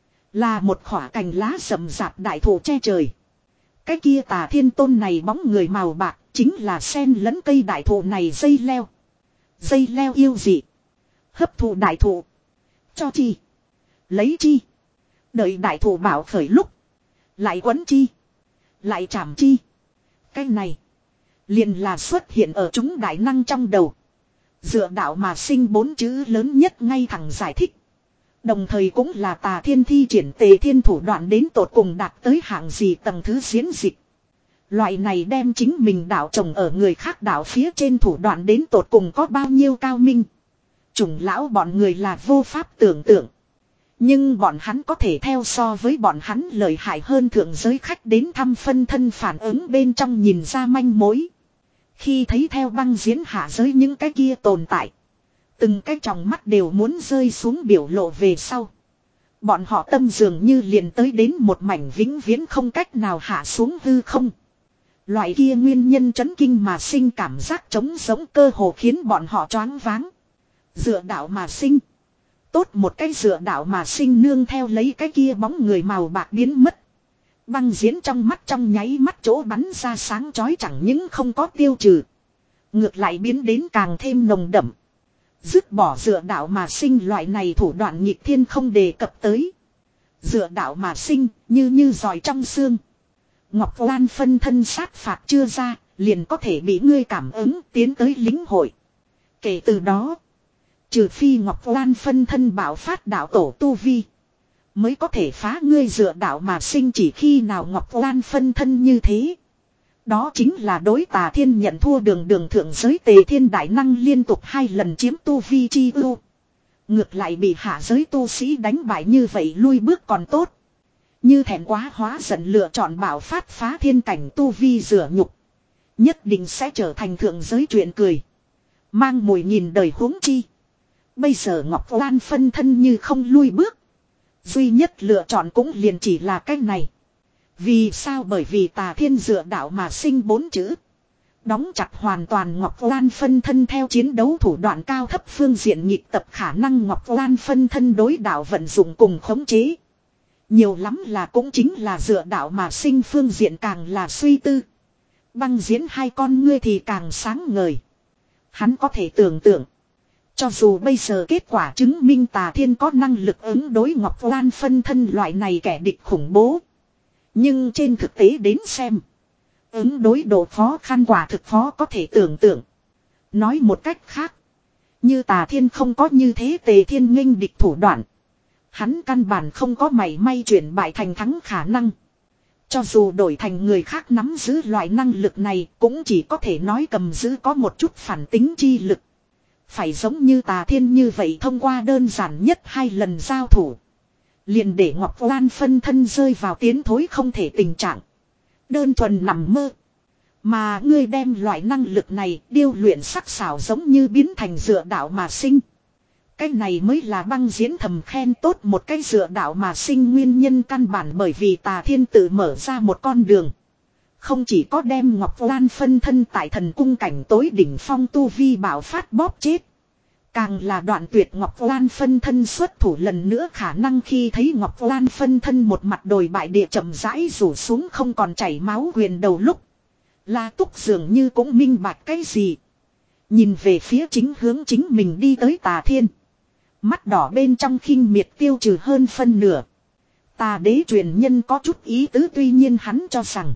Là một khỏa cành lá rậm rạp đại thụ che trời. Cái kia Tà Thiên tôn này bóng người màu bạc chính là sen lẫn cây đại thụ này dây leo. Dây leo yêu dị. Hấp thụ đại thụ. Cho chi. Lấy chi. Đợi đại thụ bảo khởi lúc. Lại quấn chi. Lại chạm chi. Cái này. Liền là xuất hiện ở chúng đại năng trong đầu. Dựa đạo mà sinh bốn chữ lớn nhất ngay thẳng giải thích. Đồng thời cũng là Tà Thiên thi triển Tề Thiên thủ đoạn đến tột cùng đạt tới hạng gì tầng thứ diễn dịch. Loại này đem chính mình đạo trồng ở người khác đạo phía trên thủ đoạn đến tột cùng có bao nhiêu cao minh. Chủng lão bọn người là vô pháp tưởng tượng. Nhưng bọn hắn có thể theo so với bọn hắn lợi hại hơn thượng giới khách đến thăm phân thân phản ứng bên trong nhìn ra manh mối. Khi thấy theo băng diễn hạ giới những cái kia tồn tại. Từng cái tròng mắt đều muốn rơi xuống biểu lộ về sau. Bọn họ tâm dường như liền tới đến một mảnh vĩnh viễn không cách nào hạ xuống hư không. Loại kia nguyên nhân chấn kinh mà sinh cảm giác trống giống cơ hồ khiến bọn họ choáng váng. Dựa đạo mà sinh. Tốt một cái dựa đạo mà sinh nương theo lấy cái kia bóng người màu bạc biến mất. Băng diễn trong mắt trong nháy mắt chỗ bắn ra sáng chói chẳng những không có tiêu trừ. Ngược lại biến đến càng thêm nồng đậm. Dứt bỏ dựa đạo mà sinh loại này thủ đoạn nghịch thiên không đề cập tới. Dựa đạo mà sinh như như giỏi trong xương. Ngọc Lan phân thân sát phạt chưa ra liền có thể bị ngươi cảm ứng tiến tới lính hội. Kể từ đó. Trừ phi Ngọc Lan phân thân bảo phát đạo tổ tu vi. Mới có thể phá ngươi dựa đạo mà sinh chỉ khi nào Ngọc Lan phân thân như thế. Đó chính là đối Tà Thiên nhận thua đường đường thượng giới Tề Thiên đại năng liên tục hai lần chiếm tu vi chi ưu. Ngược lại bị hạ giới tu sĩ đánh bại như vậy lui bước còn tốt. Như thẹn quá hóa giận lựa chọn bảo phát phá thiên cảnh tu vi rửa nhục. Nhất định sẽ trở thành thượng giới chuyện cười. Mang mùi nhìn đời huống chi. Bây giờ Ngọc Lan phân thân như không lui bước. Duy nhất lựa chọn cũng liền chỉ là cách này. Vì sao? Bởi vì tà thiên dựa đạo mà sinh bốn chữ. Đóng chặt hoàn toàn Ngọc Lan phân thân theo chiến đấu thủ đoạn cao thấp phương diện nhịp tập khả năng Ngọc Lan phân thân đối đạo vận dụng cùng khống chế. Nhiều lắm là cũng chính là dựa đạo mà sinh phương diện càng là suy tư. Băng diễn hai con ngươi thì càng sáng ngời. Hắn có thể tưởng tượng. Cho dù bây giờ kết quả chứng minh tà thiên có năng lực ứng đối Ngọc Lan phân thân loại này kẻ địch khủng bố. Nhưng trên thực tế đến xem. Ứng đối độ khó khăn quả thực khó có thể tưởng tượng. Nói một cách khác. Như tà thiên không có như thế tề thiên nghênh địch thủ đoạn. Hắn căn bản không có mảy may chuyển bại thành thắng khả năng. Cho dù đổi thành người khác nắm giữ loại năng lực này cũng chỉ có thể nói cầm giữ có một chút phản tính chi lực. Phải giống như tà thiên như vậy thông qua đơn giản nhất hai lần giao thủ. Liền để Ngọc Lan phân thân rơi vào tiến thối không thể tình trạng. Đơn thuần nằm mơ. Mà ngươi đem loại năng lực này điêu luyện sắc sảo giống như biến thành dựa đạo mà sinh. Cái này mới là băng diễn thầm khen tốt một cái dựa đạo mà sinh nguyên nhân căn bản bởi vì tà thiên tự mở ra một con đường. Không chỉ có đem Ngọc Lan phân thân tại thần cung cảnh tối đỉnh phong tu vi bảo phát bóp chết. Càng là đoạn tuyệt Ngọc Lan phân thân xuất thủ lần nữa khả năng khi thấy Ngọc Lan phân thân một mặt đồi bại địa chậm rãi rủ xuống không còn chảy máu quyền đầu lúc. La Túc dường như cũng minh bạch cái gì. Nhìn về phía chính hướng chính mình đi tới tà thiên. Mắt đỏ bên trong khinh miệt tiêu trừ hơn phân nửa. Tà đế truyền nhân có chút ý tứ tuy nhiên hắn cho rằng.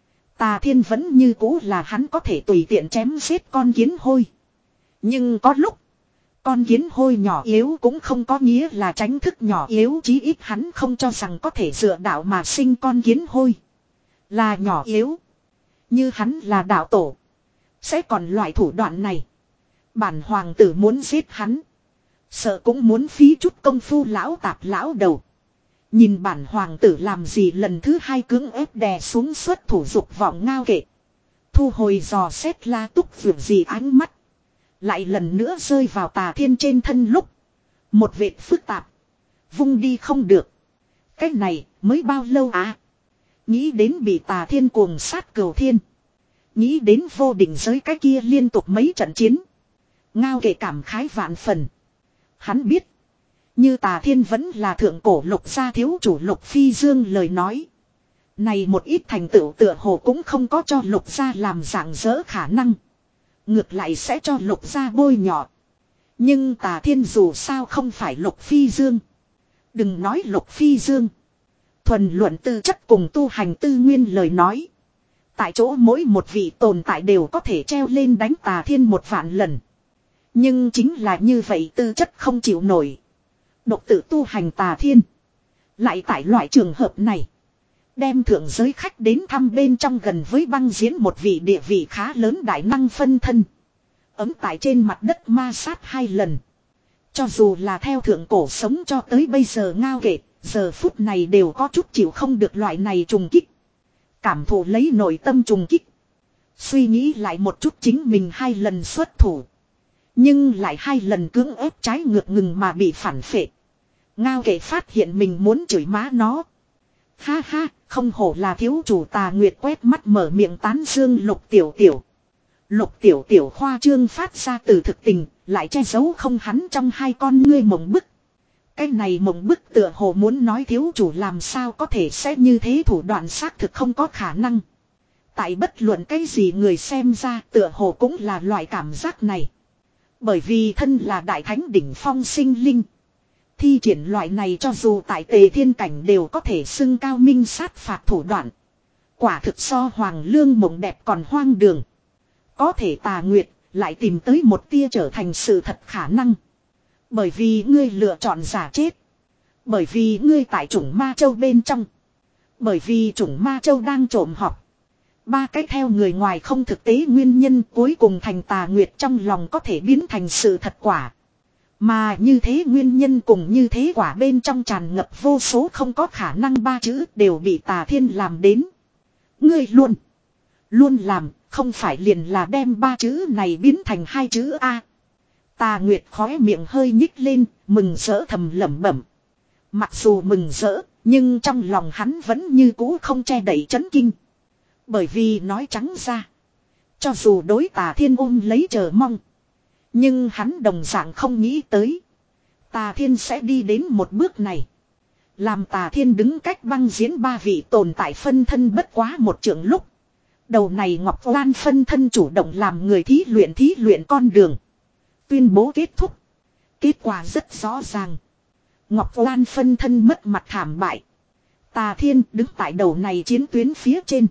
Tà thiên vẫn như cũ là hắn có thể tùy tiện chém giết con kiến hôi. Nhưng có lúc. Con kiến hôi nhỏ yếu cũng không có nghĩa là tránh thức nhỏ yếu chí ít hắn không cho rằng có thể dựa đạo mà sinh con kiến hôi. Là nhỏ yếu. Như hắn là đạo tổ. Sẽ còn loại thủ đoạn này. Bản hoàng tử muốn giết hắn. Sợ cũng muốn phí chút công phu lão tạp lão đầu. Nhìn bản hoàng tử làm gì lần thứ hai cưỡng ép đè xuống xuất thủ dục vọng ngao kệ. Thu hồi dò xét La Túc vượt gì ánh mắt. Lại lần nữa rơi vào tà thiên trên thân lúc. Một vệt phức tạp. Vung đi không được. Cái này mới bao lâu à? Nghĩ đến bị tà thiên cuồng sát cửu thiên. Nghĩ đến vô định giới cái kia liên tục mấy trận chiến. Ngao kệ cảm khái vạn phần. Hắn biết. Như tà thiên vẫn là thượng cổ lục gia thiếu chủ Lục Phi Dương lời nói. Này một ít thành tựu tựa hồ cũng không có cho lục gia làm dạng dỡ khả năng. Ngược lại sẽ cho lục gia bôi nhọ. Nhưng tà thiên dù sao không phải Lục Phi Dương. Đừng nói Lục Phi Dương. Thuần luận tư chất cùng tu hành tư nguyên lời nói. Tại chỗ mỗi một vị tồn tại đều có thể treo lên đánh tà thiên một vạn lần. Nhưng chính là như vậy tư chất không chịu nổi. Độc tự tu hành tà thiên. Lại tại loại trường hợp này. Đem thượng giới khách đến thăm bên trong gần với băng diễn một vị địa vị khá lớn đại năng phân thân. Ấm tại trên mặt đất ma sát hai lần. Cho dù là theo thượng cổ sống cho tới bây giờ ngao kệ. Giờ phút này đều có chút chịu không được loại này trùng kích. Cảm thụ lấy nội tâm trùng kích. Suy nghĩ lại một chút chính mình hai lần xuất thủ. Nhưng lại hai lần cưỡng ép trái ngược ngừng mà bị phản phệ. Ngao kệ phát hiện mình muốn chửi má nó. Ha ha, không hổ là thiếu chủ Tà Nguyệt quét mắt mở miệng tán dương Lục Tiểu Tiểu. Lục Tiểu Tiểu khoa trương phát ra từ thực tình, lại che giấu không hắn trong hai con ngươi mộng bức. Cái này mộng bức tựa hồ muốn nói thiếu chủ làm sao có thể sẽ như thế thủ đoạn xác thực không có khả năng. Tại bất luận cái gì người xem ra tựa hồ cũng là loại cảm giác này. Bởi vì thân là đại thánh đỉnh phong sinh linh. Thi triển loại này cho dù tại tề thiên cảnh đều có thể xưng cao minh sát phạt thủ đoạn. Quả thực so hoàng lương mộng đẹp còn hoang đường. Có thể Tà Nguyệt lại tìm tới một tia trở thành sự thật khả năng. Bởi vì ngươi lựa chọn giả chết. Bởi vì ngươi tại chủng ma châu bên trong. Bởi vì chủng ma châu đang trộm học. Ba cái theo người ngoài không thực tế nguyên nhân cuối cùng thành Tà Nguyệt trong lòng có thể biến thành sự thật quả. Mà như thế nguyên nhân cùng như thế quả bên trong tràn ngập vô số không có khả năng ba chữ đều bị Tà Thiên làm đến. Ngươi luôn, luôn làm, Không phải liền là đem ba chữ này biến thành hai chữ A. Tà Nguyệt khóe miệng hơi nhích lên, mừng rỡ thầm lẩm bẩm. Mặc dù mừng rỡ, nhưng trong lòng hắn vẫn như cũ không che đậy chấn kinh. Bởi vì nói trắng ra, cho dù đối Tà Thiên ôm lấy chờ mong, nhưng hắn đồng dạng không nghĩ tới Tà Thiên sẽ đi đến một bước này. Làm Tà Thiên đứng cách băng diễn ba vị tồn tại phân thân bất quá một trượng lúc. Đầu này Ngọc Lan phân thân chủ động làm người thí luyện thí luyện con đường. Tuyên bố kết thúc. Kết quả rất rõ ràng. Ngọc Lan phân thân mất mặt thảm bại. Tà Thiên đứng tại đầu này chiến tuyến phía trên.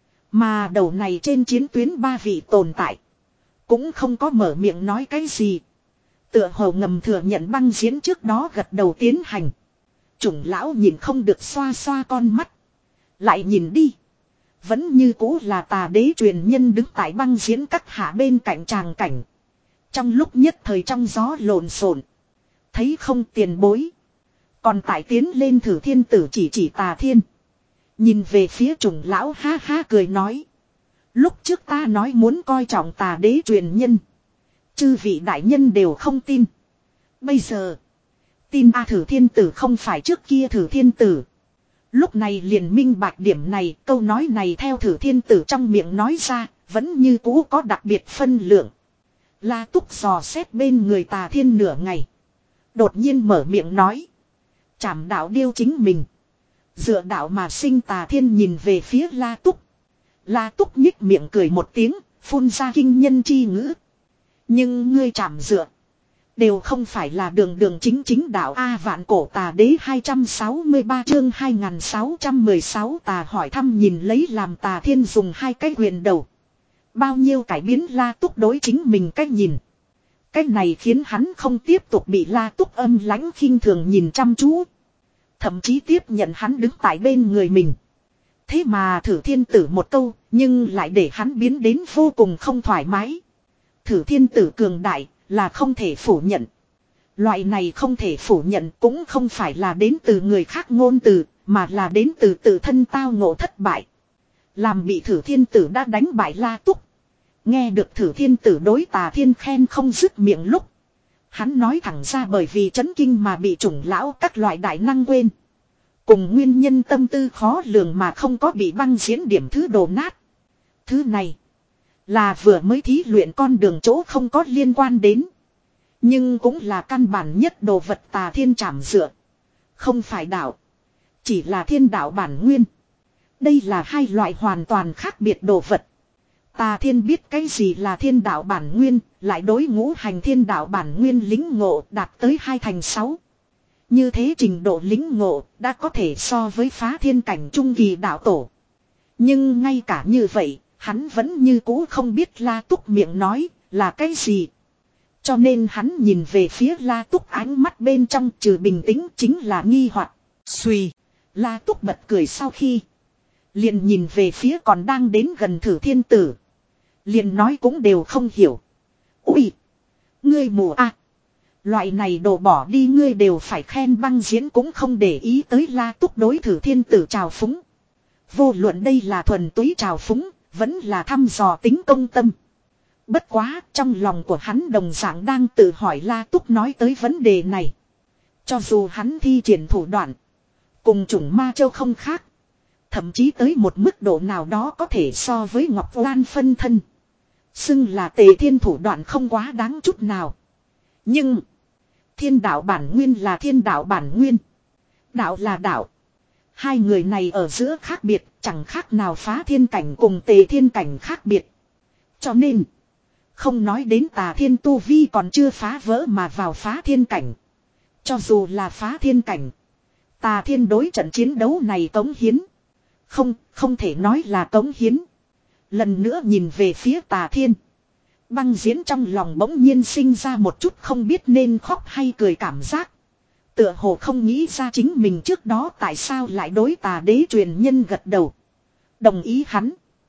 Mà đầu này trên chiến tuyến ba vị tồn tại. Cũng không có mở miệng nói cái gì. Tựa hồ ngầm thừa nhận băng diễn trước đó gật đầu tiến hành. Chủng lão nhìn không được xoa xoa con mắt. Lại nhìn đi. Vẫn như cũ là Tà đế truyền nhân đứng tại băng diễn các hạ bên cạnh tràng cảnh. Trong lúc nhất thời trong gió lộn xộn. Thấy không tiền bối. Còn tại tiến lên Thử Thiên Tử chỉ chỉ Tà Thiên. Nhìn về phía chủng lão ha ha cười nói. Lúc trước ta nói muốn coi trọng Tà đế truyền nhân. Chư vị đại nhân đều không tin. Bây giờ. Tin A Thử Thiên Tử không phải trước kia Thử Thiên Tử. Lúc này liền minh bạch điểm này, câu nói này theo Thử Thiên Tử trong miệng nói ra, vẫn như cũ có đặc biệt phân lượng. La Túc dò xét bên người Tà Thiên nửa ngày. Đột nhiên mở miệng nói. Trảm đạo điêu chính mình. Dựa đạo mà sinh. Tà Thiên nhìn về phía La Túc. La Túc nhích miệng cười một tiếng, phun ra kinh nhân chi ngữ. Nhưng ngươi trảm dựa. Đều không phải là đường đường chính chính đạo A. Vạn cổ Tà đế hai trăm sáu mươi ba chương hai nghìn sáu trăm mười sáu. Tà hỏi thăm nhìn lấy làm Tà Thiên dùng hai cái quyền đầu. Bao nhiêu cải biến La Túc đối chính mình cách nhìn. Cách này khiến hắn không tiếp tục bị La Túc âm lãnh khinh thường nhìn chăm chú. Thậm chí tiếp nhận hắn đứng tại bên người mình. Thế mà Thử Thiên Tử một câu, nhưng lại để hắn biến đến vô cùng không thoải mái. Thử Thiên Tử cường đại, là không thể phủ nhận. Loại này không thể phủ nhận cũng không phải là đến từ người khác ngôn từ, mà là đến từ tự thân tao ngộ thất bại. Làm bị Thử Thiên Tử đã đánh bại La Túc. Nghe được Thử Thiên Tử đối Tà Thiên khen không dứt miệng lúc. Hắn nói thẳng ra bởi vì chấn kinh mà bị chủng lão các loại đại năng quên. Cùng nguyên nhân tâm tư khó lường mà không có bị băng diễn điểm thứ đồ nát. Thứ này là vừa mới thí luyện con đường chỗ không có liên quan đến. Nhưng cũng là căn bản nhất đồ vật Tà Thiên trảm dựa. Không phải đạo. Chỉ là thiên đạo bản nguyên. Đây là hai loại hoàn toàn khác biệt đồ vật. Tà Thiên biết cái gì là thiên đạo bản nguyên, lại đối ngũ hành thiên đạo bản nguyên lính ngộ đạt tới hai thành sáu. Như thế trình độ lính ngộ đã có thể so với phá thiên cảnh trung kỳ đạo tổ. Nhưng ngay cả như vậy, hắn vẫn như cũ không biết La Túc miệng nói là cái gì. Cho nên hắn nhìn về phía La Túc ánh mắt bên trong trừ bình tĩnh chính là nghi hoặc. Xùy, La Túc bật cười sau khi. Liền nhìn về phía còn đang đến gần Thử Thiên Tử. Liền nói cũng đều không hiểu. Ui! Ngươi mù à! Loại này đồ bỏ đi ngươi đều phải khen băng diễn cũng không để ý tới La Túc đối Thử Thiên Tử trào phúng. Vô luận đây là thuần túy trào phúng, vẫn là thăm dò tính công tâm. Bất quá, trong lòng của hắn đồng dạng đang tự hỏi La Túc nói tới vấn đề này. Cho dù hắn thi triển thủ đoạn, cùng chủng ma châu không khác. Thậm chí tới một mức độ nào đó có thể so với Ngọc Lan phân thân. Xưng là Tề Thiên thủ đoạn không quá đáng chút nào. Nhưng thiên đạo bản nguyên là thiên đạo bản nguyên. Đạo là đạo. Hai người này ở giữa khác biệt chẳng khác nào phá thiên cảnh cùng Tề Thiên cảnh khác biệt. Cho nên không nói đến Tà Thiên tu vi còn chưa phá vỡ mà vào phá thiên cảnh. Cho dù là phá thiên cảnh, Tà Thiên đối trận chiến đấu này cống hiến. Không, không thể nói là cống hiến. Lần nữa nhìn về phía Tà Thiên. Băng diễn trong lòng bỗng nhiên sinh ra một chút không biết nên khóc hay cười cảm giác. Tựa hồ không nghĩ ra chính mình trước đó tại sao lại đối Tà đế truyền nhân gật đầu. Đồng ý hắn.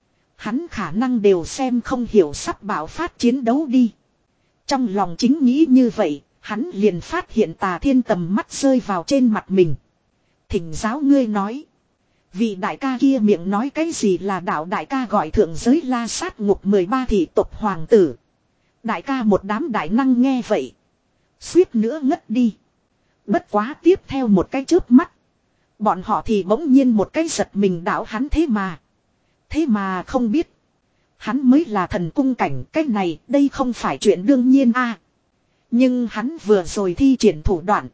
Hắn khả năng đều xem không hiểu sắp bạo phát chiến đấu đi. Trong lòng chính nghĩ như vậy, hắn liền phát hiện Tà Thiên tầm mắt rơi vào trên mặt mình. Thỉnh giáo ngươi nói. Vị đại ca kia miệng nói cái gì là đạo đại ca gọi thượng giới la sát ngục mười ba thị tộc hoàng tử. Đại ca một đám đại năng nghe vậy. Suýt nữa ngất đi. Bất quá tiếp theo một cái chớp mắt. Bọn họ thì bỗng nhiên một cái giật mình đạo hắn thế mà. Thế mà không biết. Hắn mới là thần cung cảnh, cái này đây không phải chuyện đương nhiên a. À, nhưng hắn vừa rồi thi triển thủ đoạn.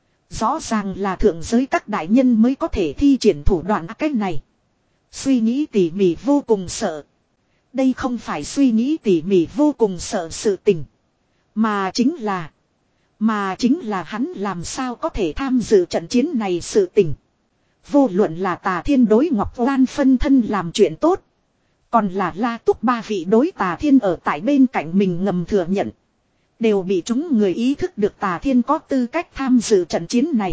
Rõ ràng là thượng giới các đại nhân mới có thể thi triển thủ đoạn cái này. Suy nghĩ tỉ mỉ vô cùng sợ. Đây không phải suy nghĩ tỉ mỉ vô cùng sợ sự tình. Mà chính là. Mà chính là hắn làm sao có thể tham dự trận chiến này sự tình. Vô luận là Tà Thiên đối Ngọc Lan phân thân làm chuyện tốt. Còn là La Túc ba vị đối Tà Thiên ở tại bên cạnh mình ngầm thừa nhận. Đều bị chúng người ý thức được Tà Thiên có tư cách tham dự trận chiến này.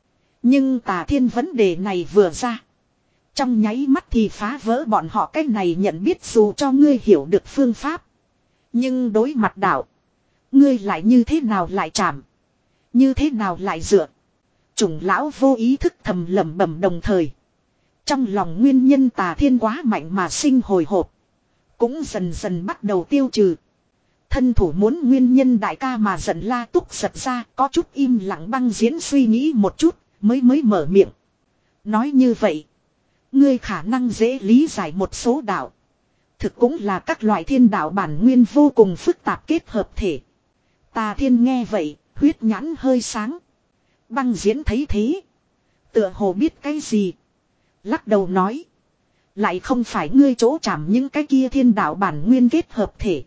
Nhưng Tà Thiên vấn đề này vừa ra. Trong nháy mắt thì phá vỡ bọn họ cái này nhận biết dù cho ngươi hiểu được phương pháp. Nhưng đối mặt đạo. Ngươi lại như thế nào lại chạm. Như thế nào lại dựa. Chủng lão vô ý thức thầm lẩm bẩm đồng thời. Trong lòng nguyên nhân Tà Thiên quá mạnh mà sinh hồi hộp. Cũng dần dần bắt đầu tiêu trừ. Thân thủ muốn nguyên nhân đại ca mà giận La Túc giật ra có chút im lặng băng diễn suy nghĩ một chút mới mới mở miệng. Nói như vậy. Ngươi khả năng dễ lý giải một số đạo. Thực cũng là các loại thiên đạo bản nguyên vô cùng phức tạp kết hợp thể. Tà Thiên nghe vậy, huyết nhãn hơi sáng. Băng diễn thấy thế. Tựa hồ biết cái gì. Lắc đầu nói. Lại không phải ngươi chỗ chạm những cái kia thiên đạo bản nguyên kết hợp thể.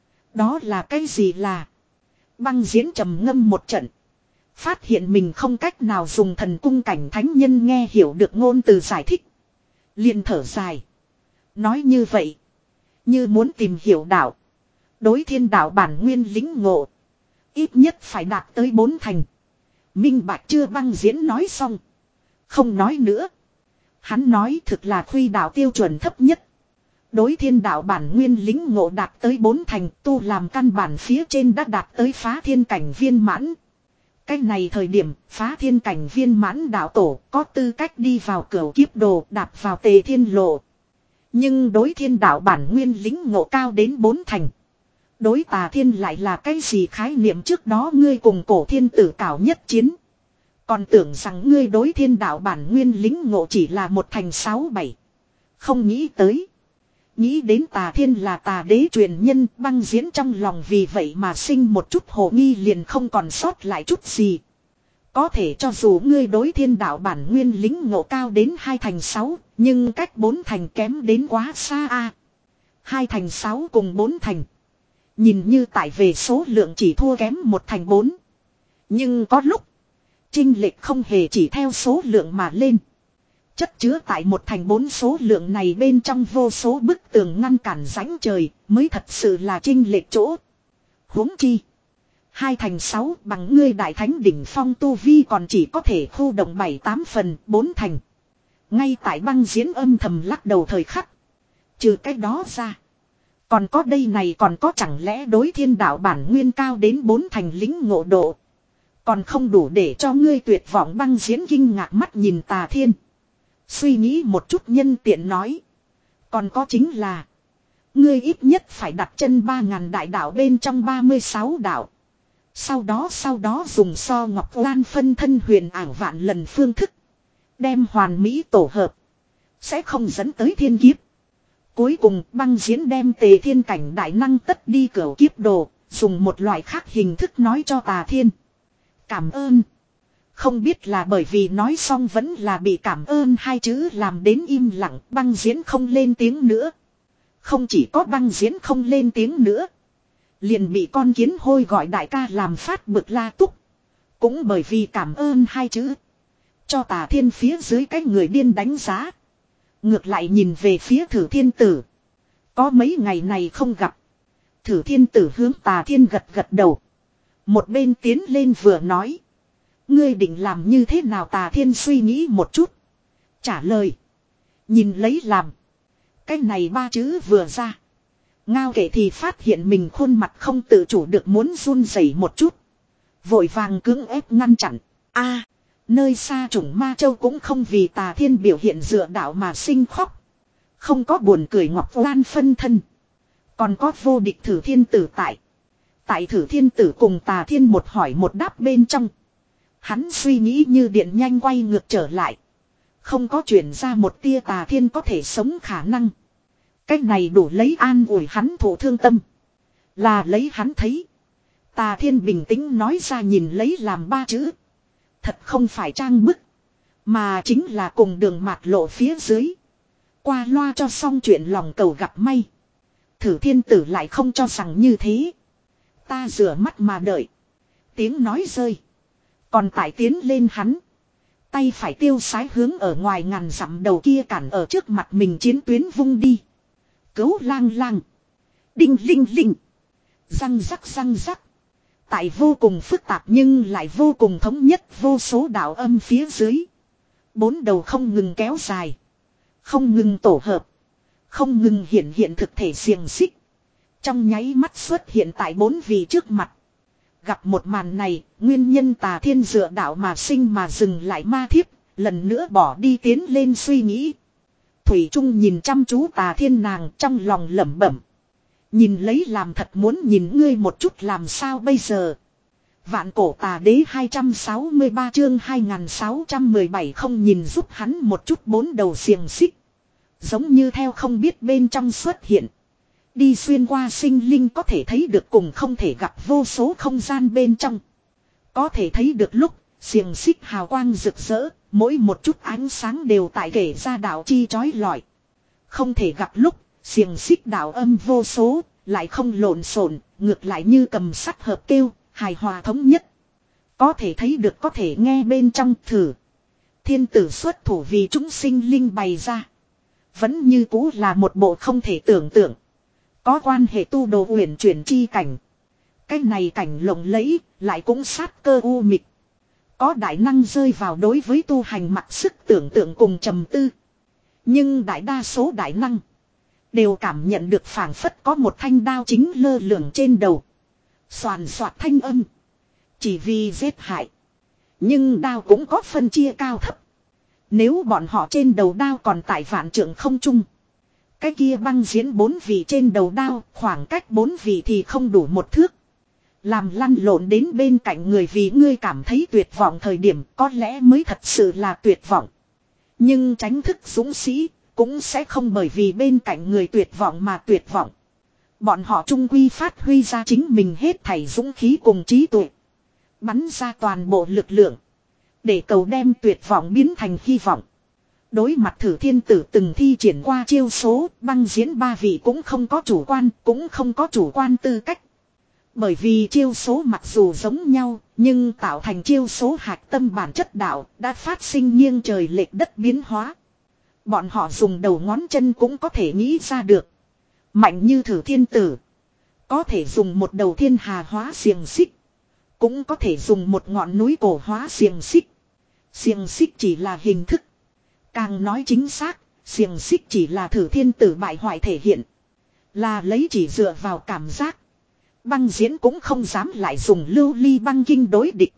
Đó là cái gì là. Băng diễn trầm ngâm một trận. Phát hiện mình không cách nào dùng thần cung cảnh thánh nhân nghe hiểu được ngôn từ giải thích. Liền thở dài. Nói như vậy. Như muốn tìm hiểu đạo. Đối thiên đạo bản nguyên lính ngộ. Ít nhất phải đạt tới bốn thành. Minh bạch chưa băng diễn nói xong. Không nói nữa. Hắn nói thực là khuy đạo tiêu chuẩn thấp nhất. Đối thiên đạo bản nguyên lính ngộ đạt tới bốn thành tu làm căn bản phía trên đã đạt tới phá thiên cảnh viên mãn. Cái này thời điểm phá thiên cảnh viên mãn đạo tổ có tư cách đi vào cửu kiếp đồ đạp vào tề thiên lộ. Nhưng đối thiên đạo bản nguyên lính ngộ cao đến bốn thành. Đối Tà Thiên lại là cái gì khái niệm trước đó ngươi cùng cổ thiên tử cảo nhất chiến. Còn tưởng rằng ngươi đối thiên đạo bản nguyên lính ngộ chỉ là một thành sáu bảy. Không nghĩ tới. Nghĩ đến Tà Thiên là Tà đế truyền nhân băng diễn trong lòng vì vậy mà sinh một chút hồ nghi liền không còn sót lại chút gì. Có thể cho dù ngươi đối thiên đạo bản nguyên lính ngộ cao đến hai thành sáu, nhưng cách bốn thành kém đến quá xa a. Hai thành sáu cùng bốn thành. Nhìn như tại về số lượng chỉ thua kém một thành bốn. Nhưng có lúc. Chênh lệch không hề chỉ theo số lượng mà lên. Chất chứa tại một thành bốn số lượng này bên trong vô số bức tường ngăn cản rãnh trời. Mới thật sự là chênh lệch chỗ. Huống chi. Hai thành sáu bằng ngươi đại thánh đỉnh phong tu vi còn chỉ có thể khu động bảy tám phần bốn thành. Ngay tại băng diễn âm thầm lắc đầu thời khắc. Trừ cái đó ra. Còn có đây này còn có chẳng lẽ đối thiên đạo bản nguyên cao đến bốn thành lính ngộ độ. Còn không đủ để cho ngươi tuyệt vọng băng diễn kinh ngạc mắt nhìn Tà Thiên. Suy nghĩ một chút nhân tiện nói. Còn có chính là. Ngươi ít nhất phải đặt chân ba ngàn đại đạo bên trong ba mươi sáu đạo. Sau đó sau đó dùng so Ngọc Lan phân thân huyền ảo vạn lần phương thức. Đem hoàn mỹ tổ hợp. Sẽ không dẫn tới thiên kiếp. Cuối cùng băng diễn đem Tề Thiên cảnh đại năng tất đi cửu kiếp đồ. Dùng một loại khác hình thức nói cho Tà Thiên. Cảm ơn. Không biết là bởi vì nói xong vẫn là bị cảm ơn hai chữ làm đến im lặng. Băng diễn không lên tiếng nữa. Không chỉ có băng diễn không lên tiếng nữa. Liền bị con kiến hôi gọi đại ca làm phát bực La Túc. Cũng bởi vì cảm ơn hai chữ. Cho Tà Thiên phía dưới cái người điên đánh giá. Ngược lại nhìn về phía Thử Thiên Tử. Có mấy ngày này không gặp. Thử Thiên Tử hướng Tà Thiên gật gật đầu. Một bên tiến lên vừa nói. Ngươi định làm như thế nào Tà Thiên suy nghĩ một chút. Trả lời. Nhìn lấy làm. Cái này ba chữ vừa ra. Ngao kể thì phát hiện mình khuôn mặt không tự chủ được muốn run rẩy một chút. Vội vàng cưỡng ép ngăn chặn. A, Nơi xa chủng ma châu cũng không vì Tà Thiên biểu hiện dựa đạo mà sinh khóc. Không có buồn cười Ngọc Lan phân thân. Còn có vô địch Thử Thiên Tử tại. Tại Thử Thiên Tử cùng Tà Thiên một hỏi một đáp bên trong. Hắn suy nghĩ như điện nhanh quay ngược trở lại. Không có chuyển ra một tia Tà Thiên có thể sống khả năng. Cách này đủ lấy an ủi hắn thổ thương tâm. Là lấy hắn thấy. Tà Thiên bình tĩnh nói ra nhìn lấy làm ba chữ. Thật không phải trang bức. Mà chính là cùng đường mạt lộ phía dưới. Qua loa cho xong chuyện lòng cầu gặp may. Thử Thiên Tử lại không cho rằng như thế. Ta rửa mắt mà đợi. Tiếng nói rơi. Còn tại tiến lên hắn. Tay phải tiêu sái hướng ở ngoài ngàn dặm đầu kia cản ở trước mặt mình chiến tuyến vung đi. Cấu lang lang. Đinh linh linh. Răng rắc răng rắc. Tại vô cùng phức tạp nhưng lại vô cùng thống nhất vô số đạo âm phía dưới. Bốn đầu không ngừng kéo dài. Không ngừng tổ hợp. Không ngừng hiện hiện thực thể xiềng xích. Trong nháy mắt xuất hiện tại bốn vị trước mặt. Gặp một màn này, nguyên nhân Tà Thiên dựa đạo mà sinh mà dừng lại ma thiếp, lần nữa bỏ đi tiến lên suy nghĩ. Thủy Trung nhìn chăm chú Tà Thiên nàng trong lòng lẩm bẩm. Nhìn lấy làm thật muốn nhìn ngươi một chút làm sao bây giờ. Vạn cổ tà đế hai trăm sáu mươi ba chương hai nghìn sáu trăm mười bảy không nhìn giúp hắn một chút bốn đầu xiềng xích. Giống như theo không biết bên trong xuất hiện. Đi xuyên qua sinh linh có thể thấy được cùng không thể gặp vô số không gian bên trong. Có thể thấy được lúc xiềng xích hào quang rực rỡ, mỗi một chút ánh sáng đều tại kể ra đạo chi chói lọi. Không thể gặp lúc xiềng xích đạo âm vô số, lại không lộn xộn, ngược lại như cầm sắt hợp kêu, hài hòa thống nhất. Có thể thấy được có thể nghe bên trong thử. Thiên tử xuất thủ vì chúng sinh linh bày ra. Vẫn như cũ là một bộ không thể tưởng tượng. Có quan hệ tu đồ uyển chuyển chi cảnh. Cái này cảnh lộng lẫy, lại cũng sát cơ u mịt. Có đại năng rơi vào đối với tu hành mặc sức tưởng tượng cùng trầm tư. Nhưng đại đa số đại năng đều cảm nhận được phảng phất có một thanh đao chính lơ lửng trên đầu. Xoàn xoạt thanh âm. Chỉ vì giết hại. Nhưng đao cũng có phân chia cao thấp. Nếu bọn họ trên đầu đao còn tại vạn trượng không trung. Cái kia băng diễn bốn vị trên đầu đao, khoảng cách bốn vị thì không đủ một thước. Làm lăn lộn đến bên cạnh người vì ngươi cảm thấy tuyệt vọng thời điểm có lẽ mới thật sự là tuyệt vọng. Nhưng tránh thức dũng sĩ cũng sẽ không bởi vì bên cạnh người tuyệt vọng mà tuyệt vọng. Bọn họ trung quy phát huy ra chính mình hết thảy dũng khí cùng trí tuệ. Bắn ra toàn bộ lực lượng. Để cầu đem tuyệt vọng biến thành hy vọng. Đối mặt Thử Thiên Tử từng thi triển qua chiêu số, băng diễn ba vị cũng không có chủ quan, cũng không có chủ quan tư cách. Bởi vì chiêu số mặc dù giống nhau, nhưng tạo thành chiêu số hạch tâm bản chất đạo đã phát sinh nghiêng trời lệch đất biến hóa. Bọn họ dùng đầu ngón chân cũng có thể nghĩ ra được. Mạnh như Thử Thiên Tử. Có thể dùng một đầu thiên hà hóa xiềng xích. Cũng có thể dùng một ngọn núi cổ hóa xiềng xích. Xiềng xích chỉ là hình thức. Càng nói chính xác, xiềng xích chỉ là Thử Thiên Tử bại hoại thể hiện. Là lấy chỉ dựa vào cảm giác. Băng diễn cũng không dám lại dùng lưu ly băng kinh đối địch.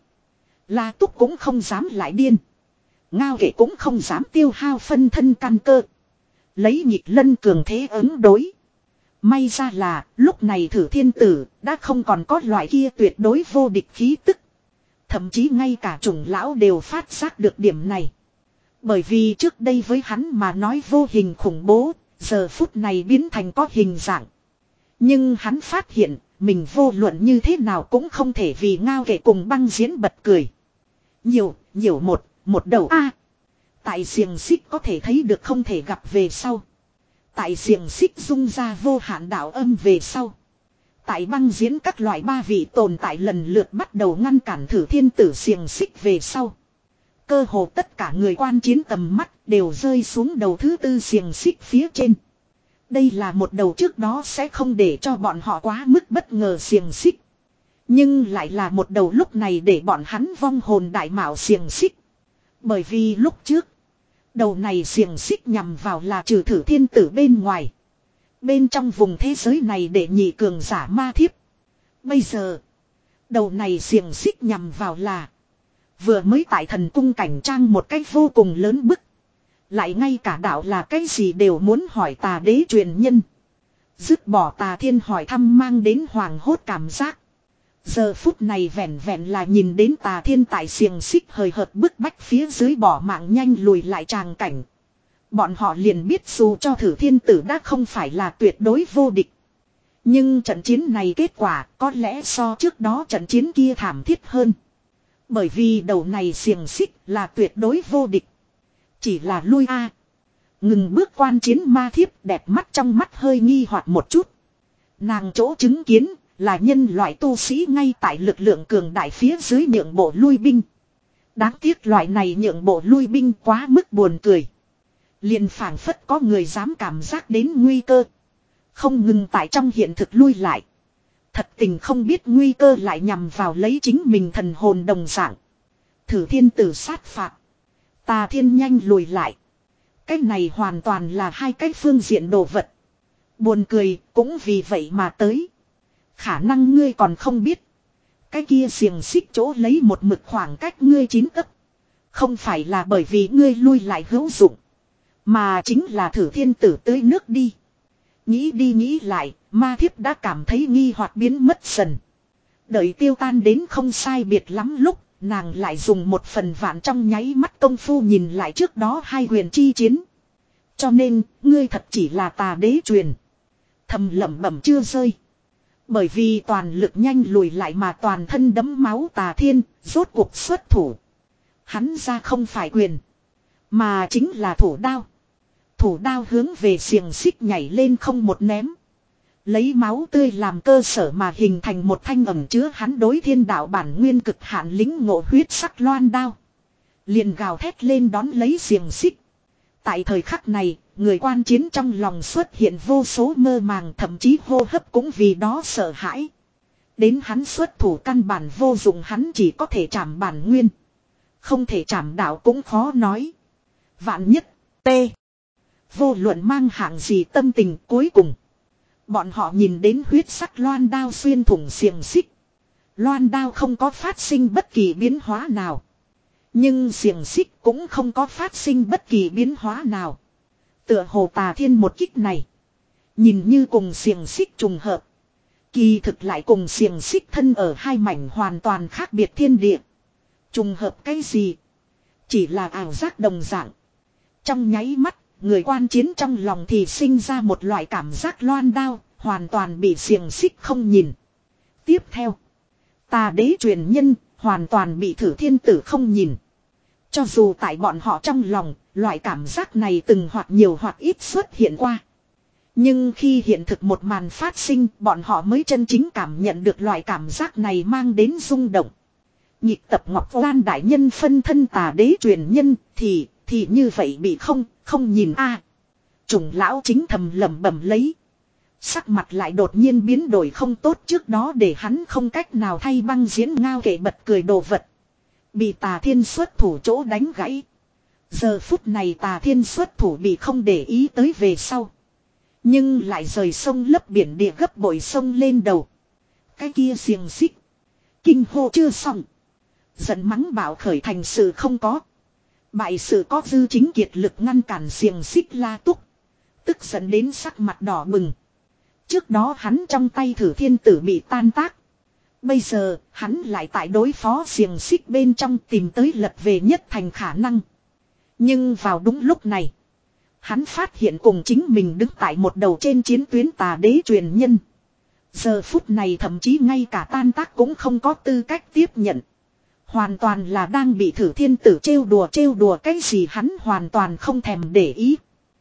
La Túc cũng không dám lại điên. Ngao Kể cũng không dám tiêu hao phân thân căn cơ. Lấy nhịp lân cường thế ứng đối. May ra là lúc này Thử Thiên Tử đã không còn có loại kia tuyệt đối vô địch khí tức. Thậm chí ngay cả chủng lão đều phát giác được điểm này. Bởi vì trước đây với hắn mà nói vô hình khủng bố, giờ phút này biến thành có hình dạng. Nhưng hắn phát hiện mình vô luận như thế nào cũng không thể vì Ngao Kể cùng băng diễn bật cười. Nhiều, nhiều một, một đầu A. Tại xiềng xích có thể thấy được không thể gặp về sau. Tại xiềng xích dung ra vô hạn đạo âm về sau. Tại băng diễn các loại ba vị tồn tại lần lượt bắt đầu ngăn cản Thử Thiên Tử xiềng xích về sau. Cơ hồ tất cả người quan chiến tầm mắt đều rơi xuống đầu thứ tư xiềng xích phía trên. Đây là một đầu trước đó sẽ không để cho bọn họ quá mức bất ngờ xiềng xích. Nhưng lại là một đầu lúc này để bọn hắn vong hồn đại mạo xiềng xích. Bởi vì lúc trước, đầu này xiềng xích nhằm vào là trừ Thử Thiên Tử bên ngoài. Bên trong vùng thế giới này để nhị cường giả ma thiếp. Bây giờ, đầu này xiềng xích nhằm vào là Vừa mới tại thần cung cảnh trang một cách vô cùng lớn bức. Lại ngay cả đạo là cái gì đều muốn hỏi tà đế truyền nhân. Dứt bỏ tà thiên hỏi thăm mang đến hoàng hốt cảm giác. Giờ phút này vẹn vẹn là nhìn đến tà thiên tại xiềng xích hời hợt bức bách phía dưới bỏ mạng nhanh lùi lại tràng cảnh. Bọn họ liền biết dù cho thử thiên tử đã không phải là tuyệt đối vô địch. Nhưng trận chiến này kết quả có lẽ so trước đó trận chiến kia thảm thiết hơn. Bởi vì đầu này xiềng xích là tuyệt đối vô địch. Chỉ là lui a à. Ngừng bước quan chiến ma thiếp đẹp mắt trong mắt hơi nghi hoặc một chút. Nàng chỗ chứng kiến là nhân loại tu sĩ ngay tại lực lượng cường đại phía dưới nhượng bộ lui binh. Đáng tiếc loại này nhượng bộ lui binh quá mức buồn cười. Liền phảng phất có người dám cảm giác đến nguy cơ. Không ngừng tại trong hiện thực lui lại. Thật tình không biết nguy cơ lại nhằm vào lấy chính mình thần hồn đồng dạng. Thử thiên tử sát phạt. Tà thiên nhanh lùi lại. Cái này hoàn toàn là hai cái phương diện đồ vật. Buồn cười cũng vì vậy mà tới. Khả năng ngươi còn không biết. Cái kia xiềng xích chỗ lấy một mực khoảng cách ngươi chín tấc. Không phải là bởi vì ngươi lui lại hữu dụng. Mà chính là thử thiên tử tưới nước đi. Nghĩ đi nghĩ lại, ma thiếp đã cảm thấy nghi hoặc biến mất dần. Đợi tiêu tan đến không sai biệt lắm lúc, nàng lại dùng một phần vạn trong nháy mắt công phu nhìn lại trước đó hai huyền chi chiến. Cho nên, ngươi thật chỉ là tà đế truyền. Thầm lẩm bẩm chưa rơi. Bởi vì toàn lực nhanh lùi lại mà toàn thân đấm máu tà thiên, rốt cuộc xuất thủ. Hắn ra không phải quyền, mà chính là thủ đao. Thủ đao hướng về xiềng xích nhảy lên không một ném. Lấy máu tươi làm cơ sở mà hình thành một thanh ẩm chứa hắn đối thiên đạo bản nguyên cực hạn lính ngộ huyết sắc loan đao. Liền gào thét lên đón lấy xiềng xích. Tại thời khắc này, người quan chiến trong lòng xuất hiện vô số mơ màng, thậm chí hô hấp cũng vì đó sợ hãi. Đến hắn xuất thủ căn bản vô dụng, hắn chỉ có thể chạm bản nguyên. Không thể chạm đạo cũng khó nói. Vạn nhất, tê. Vô luận mang hạng gì tâm tình cuối cùng. Bọn họ nhìn đến huyết sắc loan đao xuyên thủng xiềng xích. Loan đao không có phát sinh bất kỳ biến hóa nào. Nhưng xiềng xích cũng không có phát sinh bất kỳ biến hóa nào. Tựa hồ tà thiên một kích này. Nhìn như cùng xiềng xích trùng hợp. Kỳ thực lại cùng xiềng xích thân ở hai mảnh hoàn toàn khác biệt thiên địa. Trùng hợp cái gì? Chỉ là ảo giác đồng dạng. Trong nháy mắt, người quan chiến trong lòng thì sinh ra một loại cảm giác loan đao, hoàn toàn bị xiềng xích không nhìn. Tiếp theo, tà đế truyền nhân, hoàn toàn bị thử thiên tử không nhìn. Cho dù tại bọn họ trong lòng, loại cảm giác này từng hoặc nhiều hoặc ít xuất hiện qua. Nhưng khi hiện thực một màn phát sinh, bọn họ mới chân chính cảm nhận được loại cảm giác này mang đến rung động. Nhịp tập Ngọc Lan đại nhân phân thân tà đế truyền nhân, thì, thì như vậy bị không, không nhìn a. À, Trùng lão chính thầm lẩm bẩm lấy. Sắc mặt lại đột nhiên biến đổi không tốt, trước đó để hắn không cách nào thay băng diễn ngao kể bật cười đồ vật. Bị tà thiên xuất thủ chỗ đánh gãy. Giờ phút này tà thiên xuất thủ bị không để ý tới về sau. Nhưng lại rời sông lấp biển địa gấp bội sông lên đầu. Cái kia xiềng xích. Kinh hô chưa xong. Giận mắng bảo khởi thành sự không có. Bại sự có dư chính kiệt lực ngăn cản xiềng xích la túc. Tức giận đến sắc mặt đỏ bừng. Trước đó hắn trong tay thử thiên tử bị tan tác. Bây giờ hắn lại tại đối phó xiềng xích bên trong tìm tới lật về nhất thành khả năng. Nhưng vào đúng lúc này. Hắn phát hiện cùng chính mình đứng tại một đầu trên chiến tuyến tà đế truyền nhân. Giờ phút này thậm chí ngay cả tan tác cũng không có tư cách tiếp nhận. Hoàn toàn là đang bị thử thiên tử trêu đùa trêu đùa cái gì hắn hoàn toàn không thèm để ý.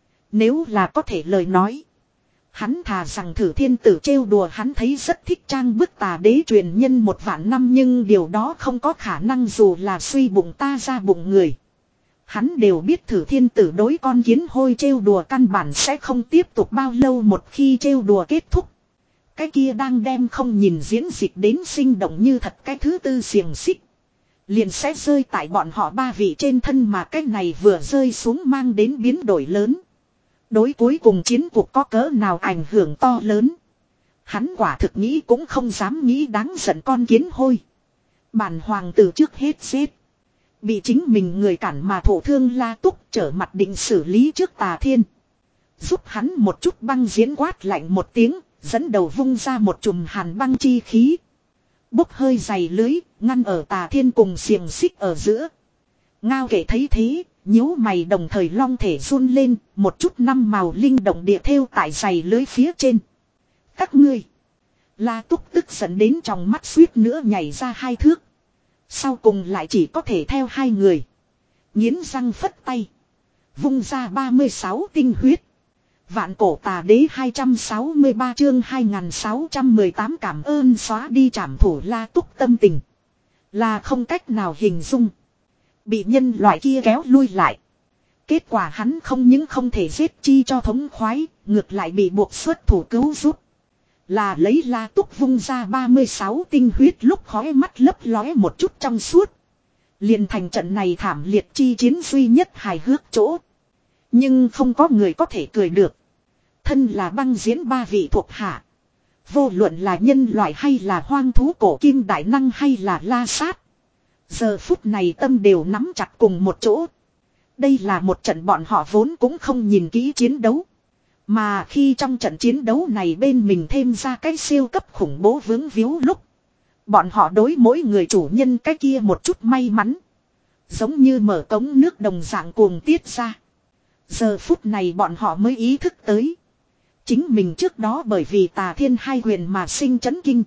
Nếu là có thể lời nói. Hắn thà rằng thử thiên tử trêu đùa hắn thấy rất thích trang bức tà đế truyền nhân một vạn năm, nhưng điều đó không có khả năng dù là suy bụng ta ra bụng người. Hắn đều biết thử thiên tử đối con kiến hôi trêu đùa căn bản sẽ không tiếp tục bao lâu, một khi trêu đùa kết thúc. Cái kia đang đem không nhìn diễn dịch đến sinh động như thật cái thứ tư xiềng xích. Liền sẽ rơi tại bọn họ ba vị trên thân, mà cái này vừa rơi xuống mang đến biến đổi lớn. Đối cuối cùng chiến cuộc có cỡ nào ảnh hưởng to lớn. Hắn quả thực nghĩ cũng không dám nghĩ, đáng giận con kiến hôi. Bản hoàng từ trước hết xếp. Bị chính mình người cản mà thổ thương La Túc trở mặt định xử lý trước Tà Thiên. Giúp hắn một chút băng diễn quát lạnh một tiếng, dẫn đầu vung ra một chùm hàn băng chi khí. Bốc hơi dày lưới, ngăn ở Tà Thiên cùng xiềng xích ở giữa. Ngao Kệ thấy thế, nhíu mày đồng thời long thể run lên, một chút năm màu linh động địa thêu tại dày lưới phía trên. Các ngươi! La Túc tức giận đến trong mắt suýt nữa nhảy ra hai thước. Sau cùng lại chỉ có thể theo hai người. Nghiến răng phất tay. Vung ra ba mươi sáu tinh huyết. Vạn cổ tà đế hai trăm sáu mươi ba chương hai nghìn sáu trăm mười tám cảm ơn xóa đi trảm thủ La Túc tâm tình. Là không cách nào hình dung. Bị nhân loại kia kéo lui lại. Kết quả hắn không những không thể giết chi cho thống khoái, ngược lại bị buộc xuất thủ cứu giúp. Là lấy La Túc vung ra ba mươi sáu tinh huyết lúc khói mắt lấp lóe một chút trong suốt. Liền thành trận này thảm liệt chi chiến duy nhất hài hước chỗ. Nhưng không có người có thể cười được. Thân là băng diễn ba vị thuộc hạ. Vô luận là nhân loại hay là hoang thú cổ kim đại năng hay là La Sát. Giờ phút này tâm đều nắm chặt cùng một chỗ. Đây là một trận bọn họ vốn cũng không nhìn kỹ chiến đấu. Mà khi trong trận chiến đấu này bên mình thêm ra cái siêu cấp khủng bố vướng víu lúc. Bọn họ đối mỗi người chủ nhân cái kia một chút may mắn. Giống như mở cống nước đồng dạng cuồng tiết ra. Giờ phút này bọn họ mới ý thức tới. Chính mình trước đó bởi vì Tà Thiên hai quyền mà sinh chấn kinh.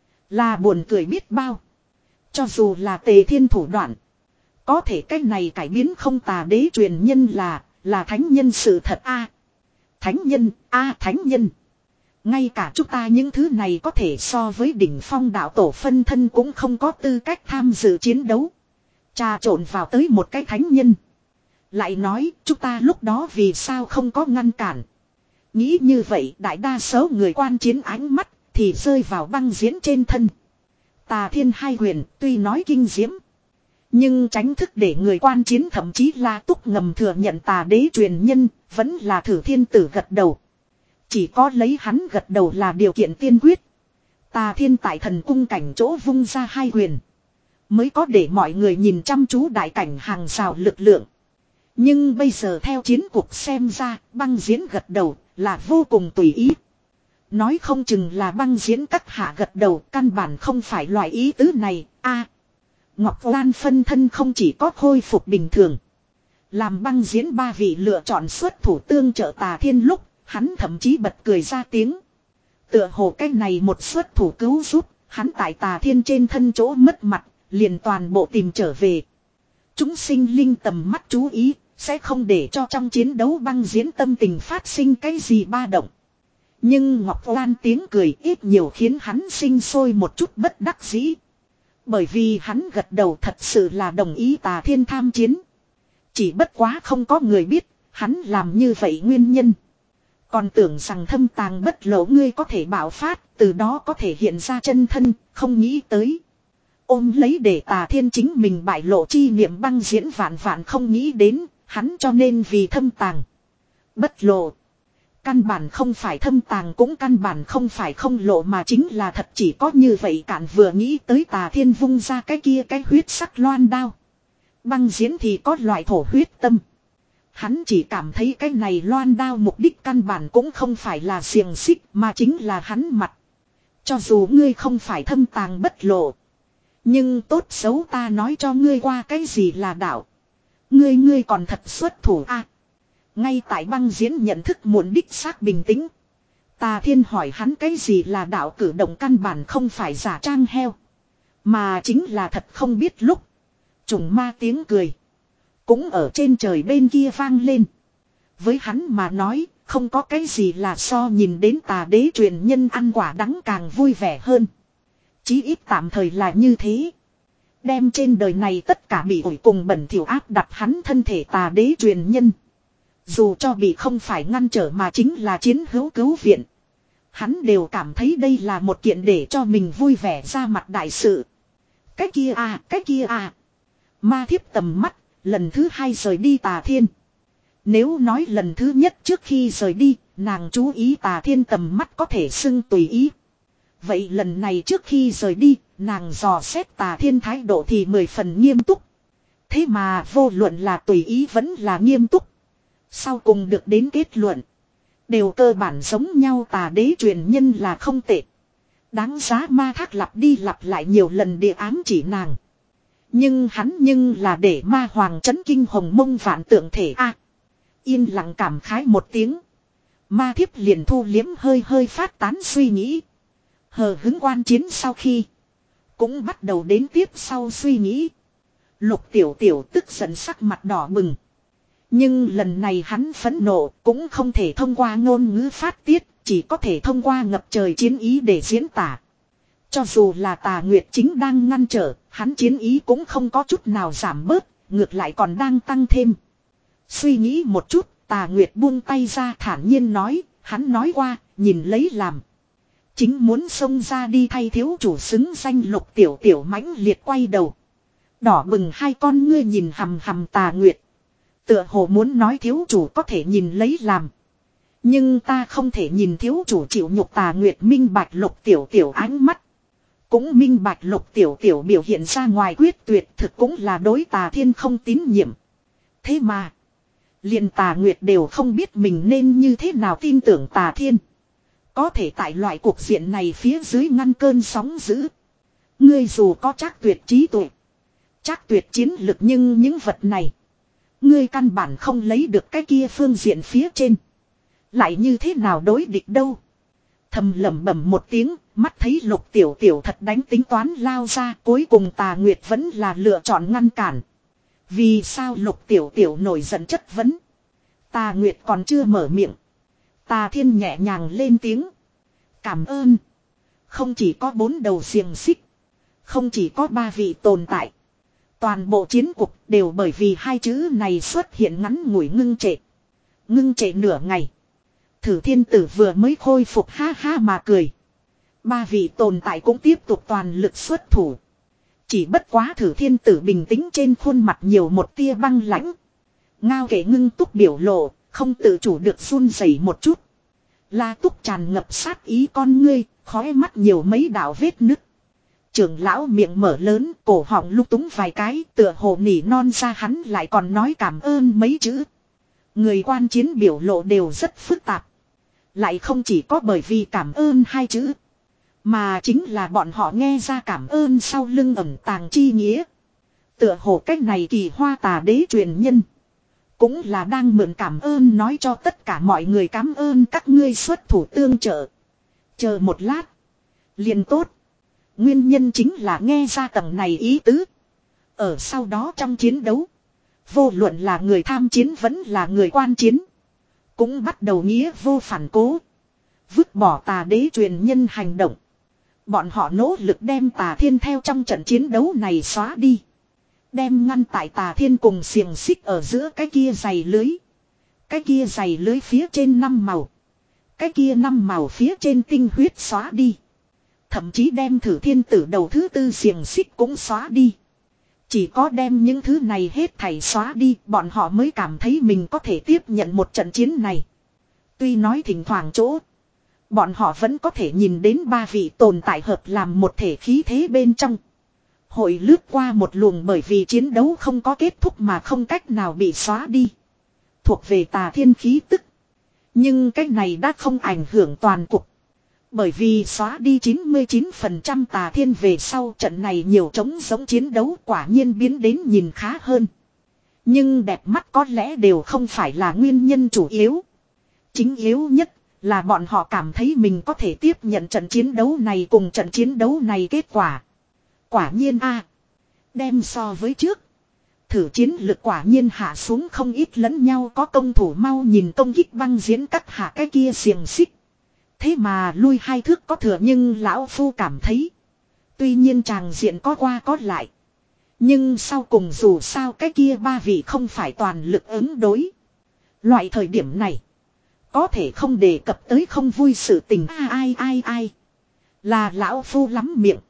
Là buồn cười biết bao. Cho dù là Tề Thiên thủ đoạn. Có thể cách này cải biến không Tà đế truyền nhân là, là thánh nhân sự thật a. Thánh nhân, a thánh nhân. Ngay cả chúng ta những thứ này có thể so với đỉnh phong đạo tổ phân thân cũng không có tư cách tham dự chiến đấu. Trà trộn vào tới một cái thánh nhân. Lại nói chúng ta lúc đó vì sao không có ngăn cản. Nghĩ như vậy đại đa số người quan chiến ánh mắt thì rơi vào băng diễn trên thân. Tà Thiên hai quyền tuy nói kinh diễm. Nhưng tránh thức để người quan chiến thậm chí La Túc ngầm thừa nhận Tà đế truyền nhân vẫn là Thử Thiên Tử gật đầu. Chỉ có lấy hắn gật đầu là điều kiện tiên quyết. Tà Thiên tại thần cung cảnh chỗ vung ra hai quyền. Mới có để mọi người nhìn chăm chú đại cảnh hàng rào lực lượng. Nhưng bây giờ theo chiến cuộc xem ra băng diễn gật đầu là vô cùng tùy ý. Nói không chừng là băng diễn các hạ gật đầu căn bản không phải loại ý tứ này. A, Ngọc Lan phân thân không chỉ có khôi phục bình thường. Làm băng diễn ba vị lựa chọn xuất thủ tương trợ Tà Thiên lúc, hắn thậm chí bật cười ra tiếng. Tựa hồ cái này một xuất thủ cứu giúp, hắn tại Tà Thiên trên thân chỗ mất mặt, liền toàn bộ tìm trở về. Chúng sinh linh tầm mắt chú ý, sẽ không để cho trong chiến đấu băng diễn tâm tình phát sinh cái gì ba động. Nhưng Ngọc Lan tiếng cười ít nhiều khiến hắn sinh sôi một chút bất đắc dĩ. Bởi vì hắn gật đầu thật sự là đồng ý Tà Thiên tham chiến. Chỉ bất quá không có người biết, hắn làm như vậy nguyên nhân. Còn tưởng rằng thâm tàng bất lộ ngươi có thể bạo phát, từ đó có thể hiện ra chân thân, không nghĩ tới. Ôm lấy để Tà Thiên chính mình bại lộ chi niệm băng diễn vạn vạn không nghĩ đến, hắn cho nên vì thâm tàng. Bất lộ. Căn bản không phải thâm tàng cũng căn bản không phải không lộ mà chính là thật chỉ có như vậy cạn vừa nghĩ tới Tà Thiên vung ra cái kia cái huyết sắc loan đao. Băng diễn thì có loại thổ huyết tâm. Hắn chỉ cảm thấy cái này loan đao mục đích căn bản cũng không phải là xiềng xích mà chính là hắn mặt. Cho dù ngươi không phải thâm tàng bất lộ. Nhưng tốt xấu ta nói cho ngươi qua cái gì là đạo. Ngươi ngươi còn thật xuất thủ a. À, ngay tại băng diễn nhận thức muộn đích xác bình tĩnh. Tà Thiên hỏi hắn cái gì là đạo cử động căn bản không phải giả trang heo. Mà chính là thật không biết lúc. Trùng ma tiếng cười. Cũng ở trên trời bên kia vang lên. Với hắn mà nói, không có cái gì là so nhìn đến Tà đế truyền nhân ăn quả đắng càng vui vẻ hơn. Chí ít tạm thời là như thế. Đem trên đời này tất cả bị ủi cùng bẩn thỉu áp đặt hắn thân thể Tà đế truyền nhân. Dù cho bị không phải ngăn trở mà chính là chiến hữu cứu viện. Hắn đều cảm thấy đây là một kiện để cho mình vui vẻ ra mặt đại sự. Cái kia à, cái kia à. Ma thiếp tầm mắt, lần thứ hai rời đi Tà Thiên. Nếu nói lần thứ nhất trước khi rời đi, nàng chú ý Tà Thiên tầm mắt có thể xưng tùy ý. Vậy lần này trước khi rời đi, nàng dò xét Tà Thiên thái độ thì mười phần nghiêm túc. Thế mà vô luận là tùy ý vẫn là nghiêm túc. Sau cùng được đến kết luận. Đều cơ bản giống nhau, tà đế truyền nhân là không tệ. Đáng giá ma thác lặp đi lặp lại nhiều lần địa ám chỉ nàng. Nhưng hắn nhưng là để ma hoàng chấn kinh hồng mông vạn tượng thể a. Yên lặng cảm khái một tiếng. Ma thiếp liền thu liếm hơi hơi phát tán suy nghĩ. Hờ hứng quan chiến sau khi. Cũng bắt đầu đến tiếp sau suy nghĩ. Lục tiểu tiểu tức giận sắc mặt đỏ bừng. Nhưng lần này hắn phẫn nộ cũng không thể thông qua ngôn ngữ phát tiết. Chỉ có thể thông qua ngập trời chiến ý để diễn tả. Cho dù là Tà Nguyệt chính đang ngăn trở, hắn chiến ý cũng không có chút nào giảm bớt, ngược lại còn đang tăng thêm. Suy nghĩ một chút, Tà Nguyệt buông tay ra thản nhiên nói, hắn nói qua, nhìn lấy làm. Chính muốn xông ra đi thay thiếu chủ xứng danh Lục tiểu tiểu mãnh liệt quay đầu. Đỏ bừng hai con ngươi nhìn hằm hằm Tà Nguyệt. Tựa hồ muốn nói thiếu chủ có thể nhìn lấy làm. Nhưng ta không thể nhìn thiếu chủ chịu nhục. Tà Nguyệt minh bạch Lục tiểu tiểu ánh mắt. Cũng minh bạch Lục tiểu tiểu biểu hiện ra ngoài quyết tuyệt thực cũng là đối Tà Thiên không tín nhiệm. Thế mà. Liền Tà Nguyệt đều không biết mình nên như thế nào tin tưởng Tà Thiên. Có thể tại loại cuộc diện này phía dưới ngăn cơn sóng dữ. Ngươi dù có chắc tuyệt trí tuệ. Chắc tuyệt chiến lực nhưng những vật này. Ngươi căn bản không lấy được cái kia phương diện phía trên. Lại như thế nào đối địch đâu. Thầm lẩm bẩm một tiếng, mắt thấy Lục tiểu tiểu thật đánh tính toán lao ra, cuối cùng Tà Nguyệt vẫn là lựa chọn ngăn cản. Vì sao Lục tiểu tiểu nổi giận chất vấn. Tà Nguyệt còn chưa mở miệng. Tà Thiên nhẹ nhàng lên tiếng. Cảm ơn. Không chỉ có bốn đầu xiềng xích. Không chỉ có ba vị tồn tại. Toàn bộ chiến cục đều bởi vì hai chữ này xuất hiện ngắn ngủi ngưng trệ. Ngưng trệ nửa ngày. Thử Thiên Tử vừa mới khôi phục ha ha mà cười. Ba vị tồn tại cũng tiếp tục toàn lực xuất thủ. Chỉ bất quá Thử Thiên Tử bình tĩnh trên khuôn mặt nhiều một tia băng lãnh. Ngao kể ngưng túc biểu lộ, không tự chủ được run rẩy một chút. La Túc tràn ngập sát ý con ngươi, khóe mắt nhiều mấy đạo vết nứt. Trưởng lão miệng mở lớn, cổ họng lúc túng vài cái, tựa hồ nỉ non ra hắn lại còn nói cảm ơn mấy chữ. Người quan chiến biểu lộ đều rất phức tạp. Lại không chỉ có bởi vì cảm ơn hai chữ. Mà chính là bọn họ nghe ra cảm ơn sau lưng ẩn tàng chi nghĩa. Tựa hồ cách này kỳ hoa Tà đế truyền nhân. Cũng là đang mượn cảm ơn nói cho tất cả mọi người cảm ơn các ngươi xuất thủ tương trợ. Chờ một lát. Liền tốt. Nguyên nhân chính là nghe ra tầng này ý tứ. Ở sau đó trong chiến đấu. Vô luận là người tham chiến vẫn là người quan chiến. Cũng bắt đầu nghĩa vô phản cố. Vứt bỏ Tà đế truyền nhân hành động. Bọn họ nỗ lực đem Tà Thiên theo trong trận chiến đấu này xóa đi. Đem ngăn tại Tà Thiên cùng xiềng xích ở giữa cái kia dày lưới. Cái kia dày lưới phía trên năm màu. Cái kia năm màu phía trên tinh huyết xóa đi. Thậm chí đem Thử Thiên Tử đầu thứ tư xiềng xích cũng xóa đi. Chỉ có đem những thứ này hết thảy xóa đi, bọn họ mới cảm thấy mình có thể tiếp nhận một trận chiến này. Tuy nói thỉnh thoảng chỗ, bọn họ vẫn có thể nhìn đến ba vị tồn tại hợp làm một thể khí thế bên trong. Hội lướt qua một luồng bởi vì chiến đấu không có kết thúc mà không cách nào bị xóa đi. Thuộc về Tà Thiên khí tức. Nhưng cái này đã không ảnh hưởng toàn cục. Bởi vì xóa đi chín mươi chín phần trăm Tà Thiên về sau trận này nhiều trống giống chiến đấu quả nhiên biến đến nhìn khá hơn. Nhưng đẹp mắt có lẽ đều không phải là nguyên nhân chủ yếu. Chính yếu nhất là bọn họ cảm thấy mình có thể tiếp nhận trận chiến đấu này cùng trận chiến đấu này kết quả. Quả nhiên a, đem so với trước. Thử chiến lực quả nhiên hạ xuống không ít lẫn nhau có công thủ mau nhìn công kích băng diễn cắt hạ cái kia xiềng xích. Thế mà lui hai thước có thừa nhưng lão phu cảm thấy. Tuy nhiên chàng diện có qua có lại. Nhưng sau cùng dù sao cái kia ba vị không phải toàn lực ứng đối. Loại thời điểm này. Có thể không đề cập tới không vui sự tình à, ai ai ai. Là lão phu lắm miệng.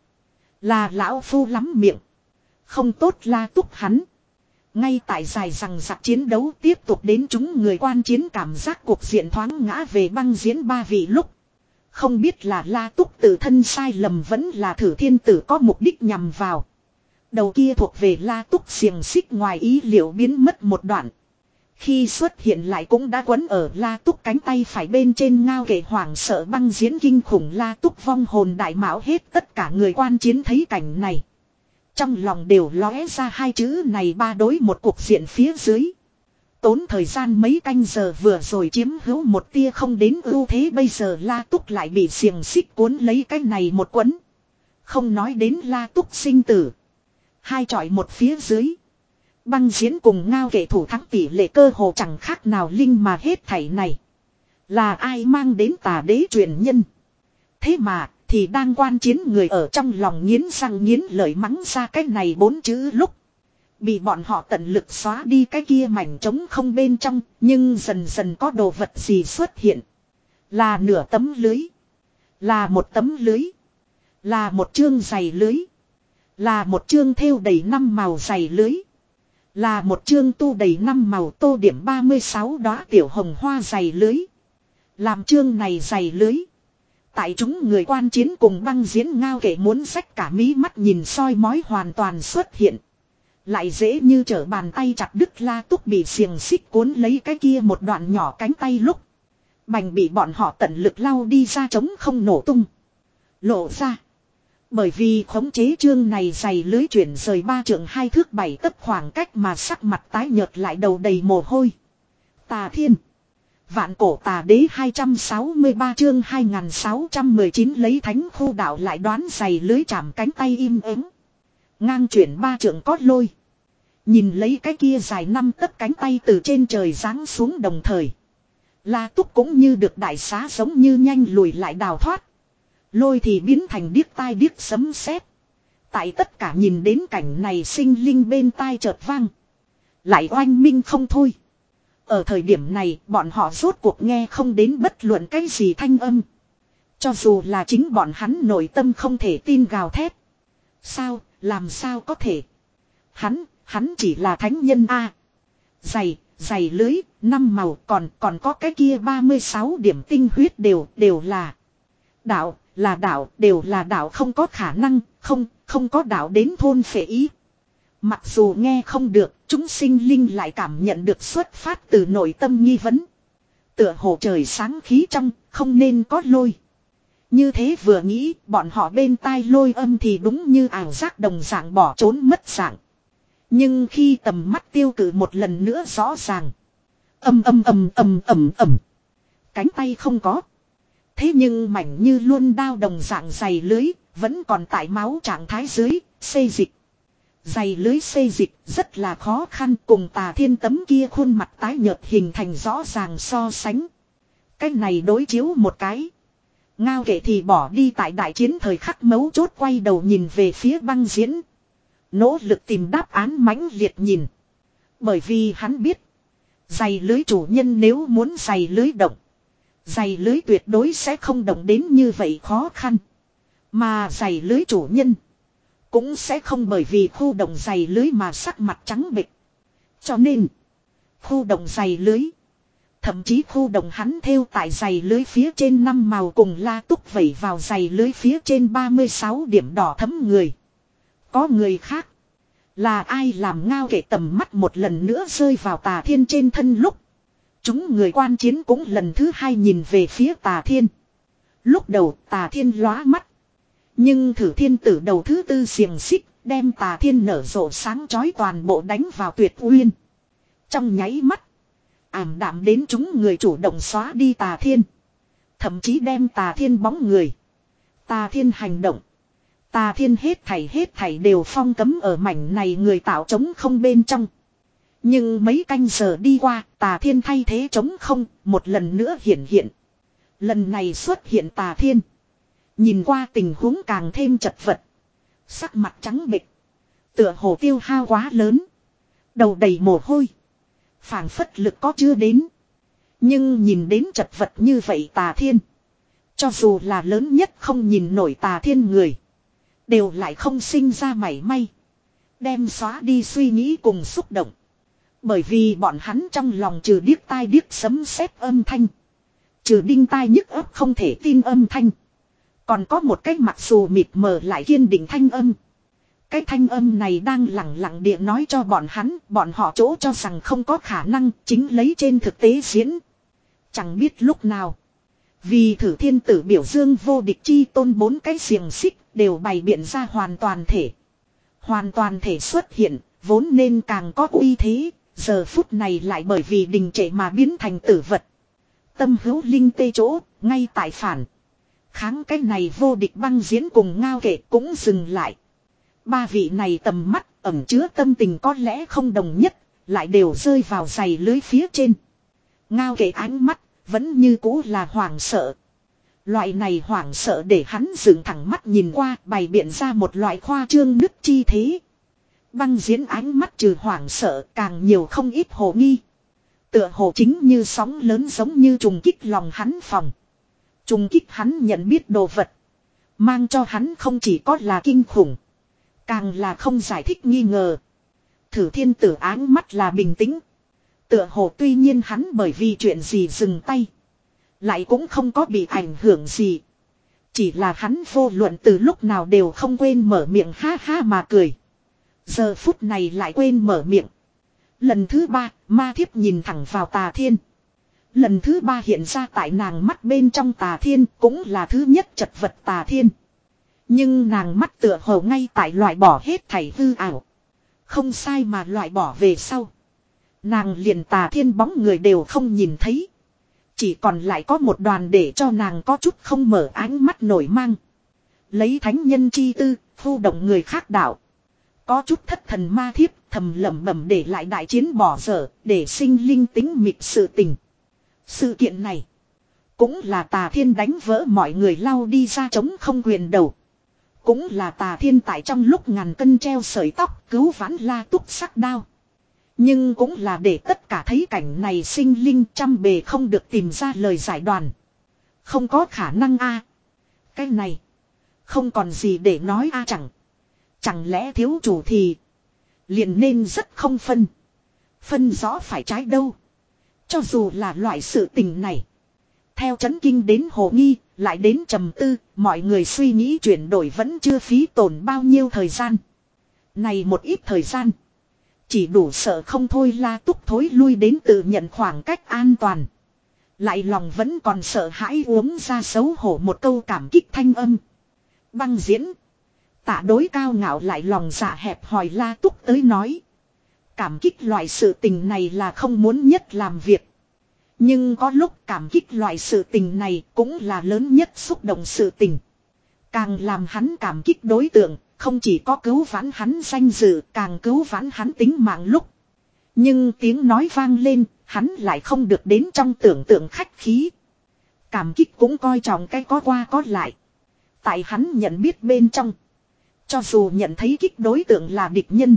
Là lão phu lắm miệng. Không tốt La Túc hắn. Ngay tại dài rằng giặc chiến đấu tiếp tục đến chúng người quan chiến cảm giác cuộc diện thoáng ngã về băng diễn ba vị lúc. Không biết là La Túc tự thân sai lầm vẫn là Thử Thiên Tử có mục đích nhằm vào. Đầu kia thuộc về La Túc xiềng xích ngoài ý liệu biến mất một đoạn. Khi xuất hiện lại cũng đã quấn ở La Túc cánh tay phải bên trên ngao kệ hoảng sợ băng diễn kinh khủng La Túc vong hồn đại mạo hết tất cả người quan chiến thấy cảnh này. Trong lòng đều lóe ra hai chữ này ba đối một cuộc diện phía dưới. Tốn thời gian mấy canh giờ vừa rồi chiếm hữu một tia không đến ưu thế bây giờ La Túc lại bị xiềng xích cuốn lấy cái này một quấn. Không nói đến La Túc sinh tử. Hai chọi một phía dưới. Băng diễn cùng ngao kệ thủ thắng tỷ lệ cơ hồ chẳng khác nào linh mà hết thảy này. Là ai mang đến tà đế truyền nhân. Thế mà thì đang quan chiến người ở trong lòng nghiến răng nghiến lợi mắng ra cái này bốn chữ lúc. Bị bọn họ tận lực xóa đi cái kia mảnh trống không bên trong. Nhưng dần dần có đồ vật gì xuất hiện. Là nửa tấm lưới. Là một tấm lưới. Là một chương dày lưới. Là một chương thêu đầy năm màu dày lưới. Là một chương tu đầy năm màu tô điểm ba mươi sáu đóa tiểu hồng hoa dày lưới. Làm chương này dày lưới. Tại chúng người quan chiến cùng băng diễn ngao kệ muốn xách cả mí mắt nhìn soi mói hoàn toàn xuất hiện. Lại dễ như trở bàn tay chặt đứt La Túc bị xiềng xích cuốn lấy cái kia một đoạn nhỏ cánh tay lúc. Bành bị bọn họ tận lực lau đi ra trống không nổ tung. Lộ ra. Bởi vì khống chế chương này dày lưới chuyển rời ba trượng hai thước bảy tấc khoảng cách mà sắc mặt tái nhợt lại đầu đầy mồ hôi. Tà Thiên. Vạn cổ tà đế hai trăm sáu mươi ba chương hai nghìn sáu trăm mười chín lấy thánh khu đạo lại đoán dày lưới chạm cánh tay im ắng. Ngang chuyển ba trượng có lôi. Nhìn lấy cái kia dài năm tấc cánh tay từ trên trời giáng xuống đồng thời. La Túc cũng như được đại xá giống như nhanh lùi lại đào thoát. Lôi thì biến thành điếc tai điếc sấm sét. Tại tất cả nhìn đến cảnh này sinh linh bên tai chợt vang. Lại oanh minh không thôi. Ở thời điểm này bọn họ rốt cuộc nghe không đến bất luận cái gì thanh âm. Cho dù là chính bọn hắn nội tâm không thể tin gào thét. Sao, làm sao có thể. Hắn, hắn chỉ là thánh nhân a. Dày, dày lưới, năm màu còn còn có cái kia ba mươi sáu điểm tinh huyết đều, đều là. Đạo, là đạo, đều là đạo không có khả năng, không, không có đạo đến thôn phệ ý. Mặc dù nghe không được, chúng sinh linh lại cảm nhận được xuất phát từ nội tâm nghi vấn. Tựa hồ trời sáng khí trong, không nên có lôi. Như thế vừa nghĩ, bọn họ bên tai lôi âm thì đúng như ảo giác đồng dạng bỏ trốn mất dạng. Nhưng khi tầm mắt tiêu cử một lần nữa rõ ràng. Âm âm âm âm âm âm. Cánh tay không có. Thế nhưng mảnh như luôn đao đồng dạng dày lưới, vẫn còn tại máu trạng thái dưới, xây dịch. Dày lưới xây dịch rất là khó khăn cùng Tà Thiên tấm kia khuôn mặt tái nhợt hình thành rõ ràng so sánh. Cái này đối chiếu một cái. Ngao kệ thì bỏ đi tại đại chiến thời khắc mấu chốt quay đầu nhìn về phía băng diễn. Nỗ lực tìm đáp án mãnh liệt nhìn. Bởi vì hắn biết. Dày lưới chủ nhân nếu muốn dày lưới động. Dày lưới tuyệt đối sẽ không động đến như vậy khó khăn. Mà dày lưới chủ nhân. Cũng sẽ không bởi vì khu động dày lưới mà sắc mặt trắng bệch. Cho nên. Khu động dày lưới. Thậm chí khu động hắn theo tại dày lưới phía trên năm màu cùng La Túc vẩy vào dày lưới phía trên ba mươi sáu điểm đỏ thấm người. Có người khác. Là ai làm ngao kệ tầm mắt một lần nữa rơi vào Tà Thiên trên thân lúc. Chúng người quan chiến cũng lần thứ hai nhìn về phía Tà Thiên. Lúc đầu Tà Thiên lóa mắt. Nhưng thử thiên tử đầu thứ tư xiềng xích đem Tà Thiên nở rộ sáng chói toàn bộ đánh vào tuyệt uyên. Trong nháy mắt. Ảm đạm đến chúng người chủ động xóa đi Tà Thiên. Thậm chí đem Tà Thiên bóng người. Tà Thiên hành động. Tà Thiên hết thảy hết thảy đều phong cấm ở mảnh này người tạo trống không bên trong. Nhưng mấy canh giờ đi qua, Tà Thiên thay thế trống không, một lần nữa hiện hiện. Lần này xuất hiện Tà Thiên. Nhìn qua tình huống càng thêm chật vật. Sắc mặt trắng bệch. Tựa hồ tiêu hao quá lớn. Đầu đầy mồ hôi. Phảng phất lực có chưa đến. Nhưng nhìn đến chật vật như vậy Tà Thiên. Cho dù là lớn nhất không nhìn nổi Tà Thiên người. Đều lại không sinh ra mảy may. Đem xóa đi suy nghĩ cùng xúc động. Bởi vì bọn hắn trong lòng trừ điếc tai điếc sấm sét âm thanh. Trừ đinh tai nhức ấp không thể tin âm thanh. Còn có một cái mặc dù mịt mờ lại kiên định thanh âm. Cái thanh âm này đang lặng lặng địa nói cho bọn hắn, bọn họ chỗ cho rằng không có khả năng, chính lấy trên thực tế diễn. Chẳng biết lúc nào. Vì thử thiên tử biểu dương vô địch chi tôn bốn cái xiềng xích đều bày biện ra hoàn toàn thể. Hoàn toàn thể xuất hiện, vốn nên càng có uy thế, giờ phút này lại bởi vì đình trệ mà biến thành tử vật. Tâm hữu linh tê chỗ, ngay tại phản. Kháng cái này vô địch băng diễn cùng ngao kệ cũng dừng lại. Ba vị này tầm mắt ẩn chứa tâm tình có lẽ không đồng nhất, lại đều rơi vào giày lưới phía trên. Ngao kệ ánh mắt, vẫn như cũ là hoảng sợ. Loại này hoảng sợ để hắn dựng thẳng mắt nhìn qua, bày biện ra một loại khoa trương nứt chi thế. Băng diễn ánh mắt trừ hoảng sợ càng nhiều không ít hồ nghi. Tựa hồ chính như sóng lớn giống như trùng kích lòng hắn phòng. Trùng kích hắn nhận biết đồ vật. Mang cho hắn không chỉ có là kinh khủng. Càng là không giải thích nghi ngờ. Thử thiên tử áng mắt là bình tĩnh. Tựa hồ tuy nhiên hắn bởi vì chuyện gì dừng tay. Lại cũng không có bị ảnh hưởng gì. Chỉ là hắn vô luận từ lúc nào đều không quên mở miệng ha ha mà cười. Giờ phút này lại quên mở miệng. Lần thứ ba, ma thiếp nhìn thẳng vào Tà Thiên. Lần thứ ba hiện ra tại nàng mắt bên trong Tà Thiên cũng là thứ nhất chật vật Tà Thiên. Nhưng nàng mắt tựa hồ ngay tại loại bỏ hết thảy hư ảo. Không sai mà loại bỏ về sau. Nàng liền Tà Thiên bóng người đều không nhìn thấy. Chỉ còn lại có một đoàn để cho nàng có chút không mở ánh mắt nổi mang. Lấy thánh nhân chi tư, phu động người khác đạo. Có chút thất thần ma thiếp thầm lẩm bẩm để lại đại chiến bỏ dở, để sinh linh tính mịt sự tình. Sự kiện này cũng là Tà Thiên đánh vỡ mọi người lau đi ra chống không quyền đầu. Cũng là Tà Thiên tại trong lúc ngàn cân treo sợi tóc cứu vãn La Túc sắc đao. Nhưng cũng là để tất cả thấy cảnh này sinh linh trăm bề không được tìm ra lời giải đoàn. Không có khả năng a. Cái này không còn gì để nói a chẳng. Chẳng lẽ thiếu chủ thì liền nên rất không phân. Phân rõ phải trái đâu. Cho dù là loại sự tình này. Theo chấn kinh đến hồ nghi, lại đến trầm tư, mọi người suy nghĩ chuyển đổi vẫn chưa phí tổn bao nhiêu thời gian. Này một ít thời gian. Chỉ đủ sợ không thôi La Túc thối lui đến tự nhận khoảng cách an toàn. Lại lòng vẫn còn sợ hãi uống ra xấu hổ một câu cảm kích thanh âm. Băng diễn. Tạ đối cao ngạo lại lòng dạ hẹp hòi La Túc tới nói. Cảm kích loại sự tình này là không muốn nhất làm việc. Nhưng có lúc cảm kích loại sự tình này cũng là lớn nhất xúc động sự tình. Càng làm hắn cảm kích đối tượng, không chỉ có cứu vãn hắn danh dự, càng cứu vãn hắn tính mạng lúc. Nhưng tiếng nói vang lên, hắn lại không được đến trong tưởng tượng khách khí. Cảm kích cũng coi trọng cái có qua có lại. Tại hắn nhận biết bên trong. Cho dù nhận thấy kích đối tượng là địch nhân,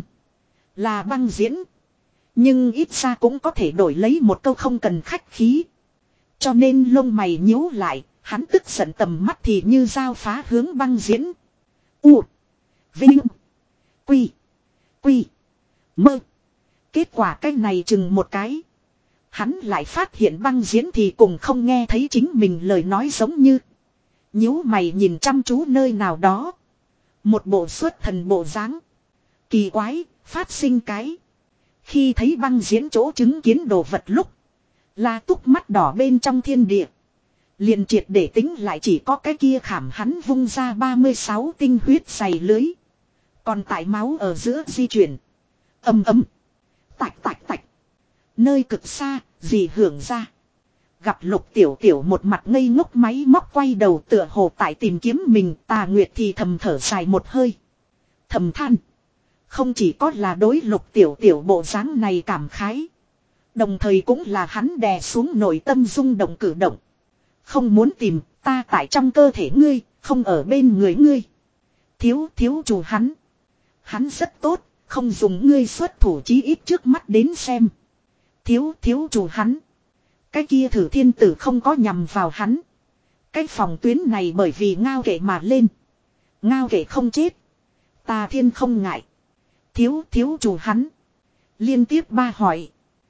là băng diễn. Nhưng ít ra cũng có thể đổi lấy một câu không cần khách khí. Cho nên lông mày nhíu lại, hắn tức giận tầm mắt thì như dao phá hướng băng diễn. U. Vinh. Quy. Quy. Mơ. Kết quả cái này chừng một cái. Hắn lại phát hiện băng diễn thì cùng không nghe thấy chính mình lời nói giống như. Nhíu mày nhìn chăm chú nơi nào đó. Một bộ xuất thần bộ dáng. Kỳ quái, phát sinh cái. Khi thấy băng diễn chỗ chứng kiến đồ vật lúc. La Túc mắt đỏ bên trong thiên địa. Liền triệt để tính lại chỉ có cái kia khảm hắn vung ra ba mươi sáu tinh huyết dày lưới. Còn tại máu ở giữa di chuyển. Âm ấm. Tạch tạch tạch. Nơi cực xa, gì hưởng ra. Gặp Lục Tiểu Tiểu một mặt ngây ngốc máy móc quay đầu tựa hồ tại tìm kiếm mình. Tà Nguyệt thì thầm thở dài một hơi. Thầm than. Không chỉ có là đối Lục Tiểu Tiểu bộ dáng này cảm khái. Đồng thời cũng là hắn đè xuống nội tâm rung động cử động. Không muốn tìm, ta tại trong cơ thể ngươi, không ở bên người ngươi. Thiếu thiếu chủ hắn. Hắn rất tốt, không dùng ngươi xuất thủ chí ít trước mắt đến xem. Thiếu thiếu chủ hắn. Cái kia thử thiên tử không có nhằm vào hắn. Cái phòng tuyến này bởi vì ngao kệ mà lên. Ngao kệ không chết. Tà Thiên không ngại. Thiếu thiếu chủ hắn. Liên tiếp ba hỏi.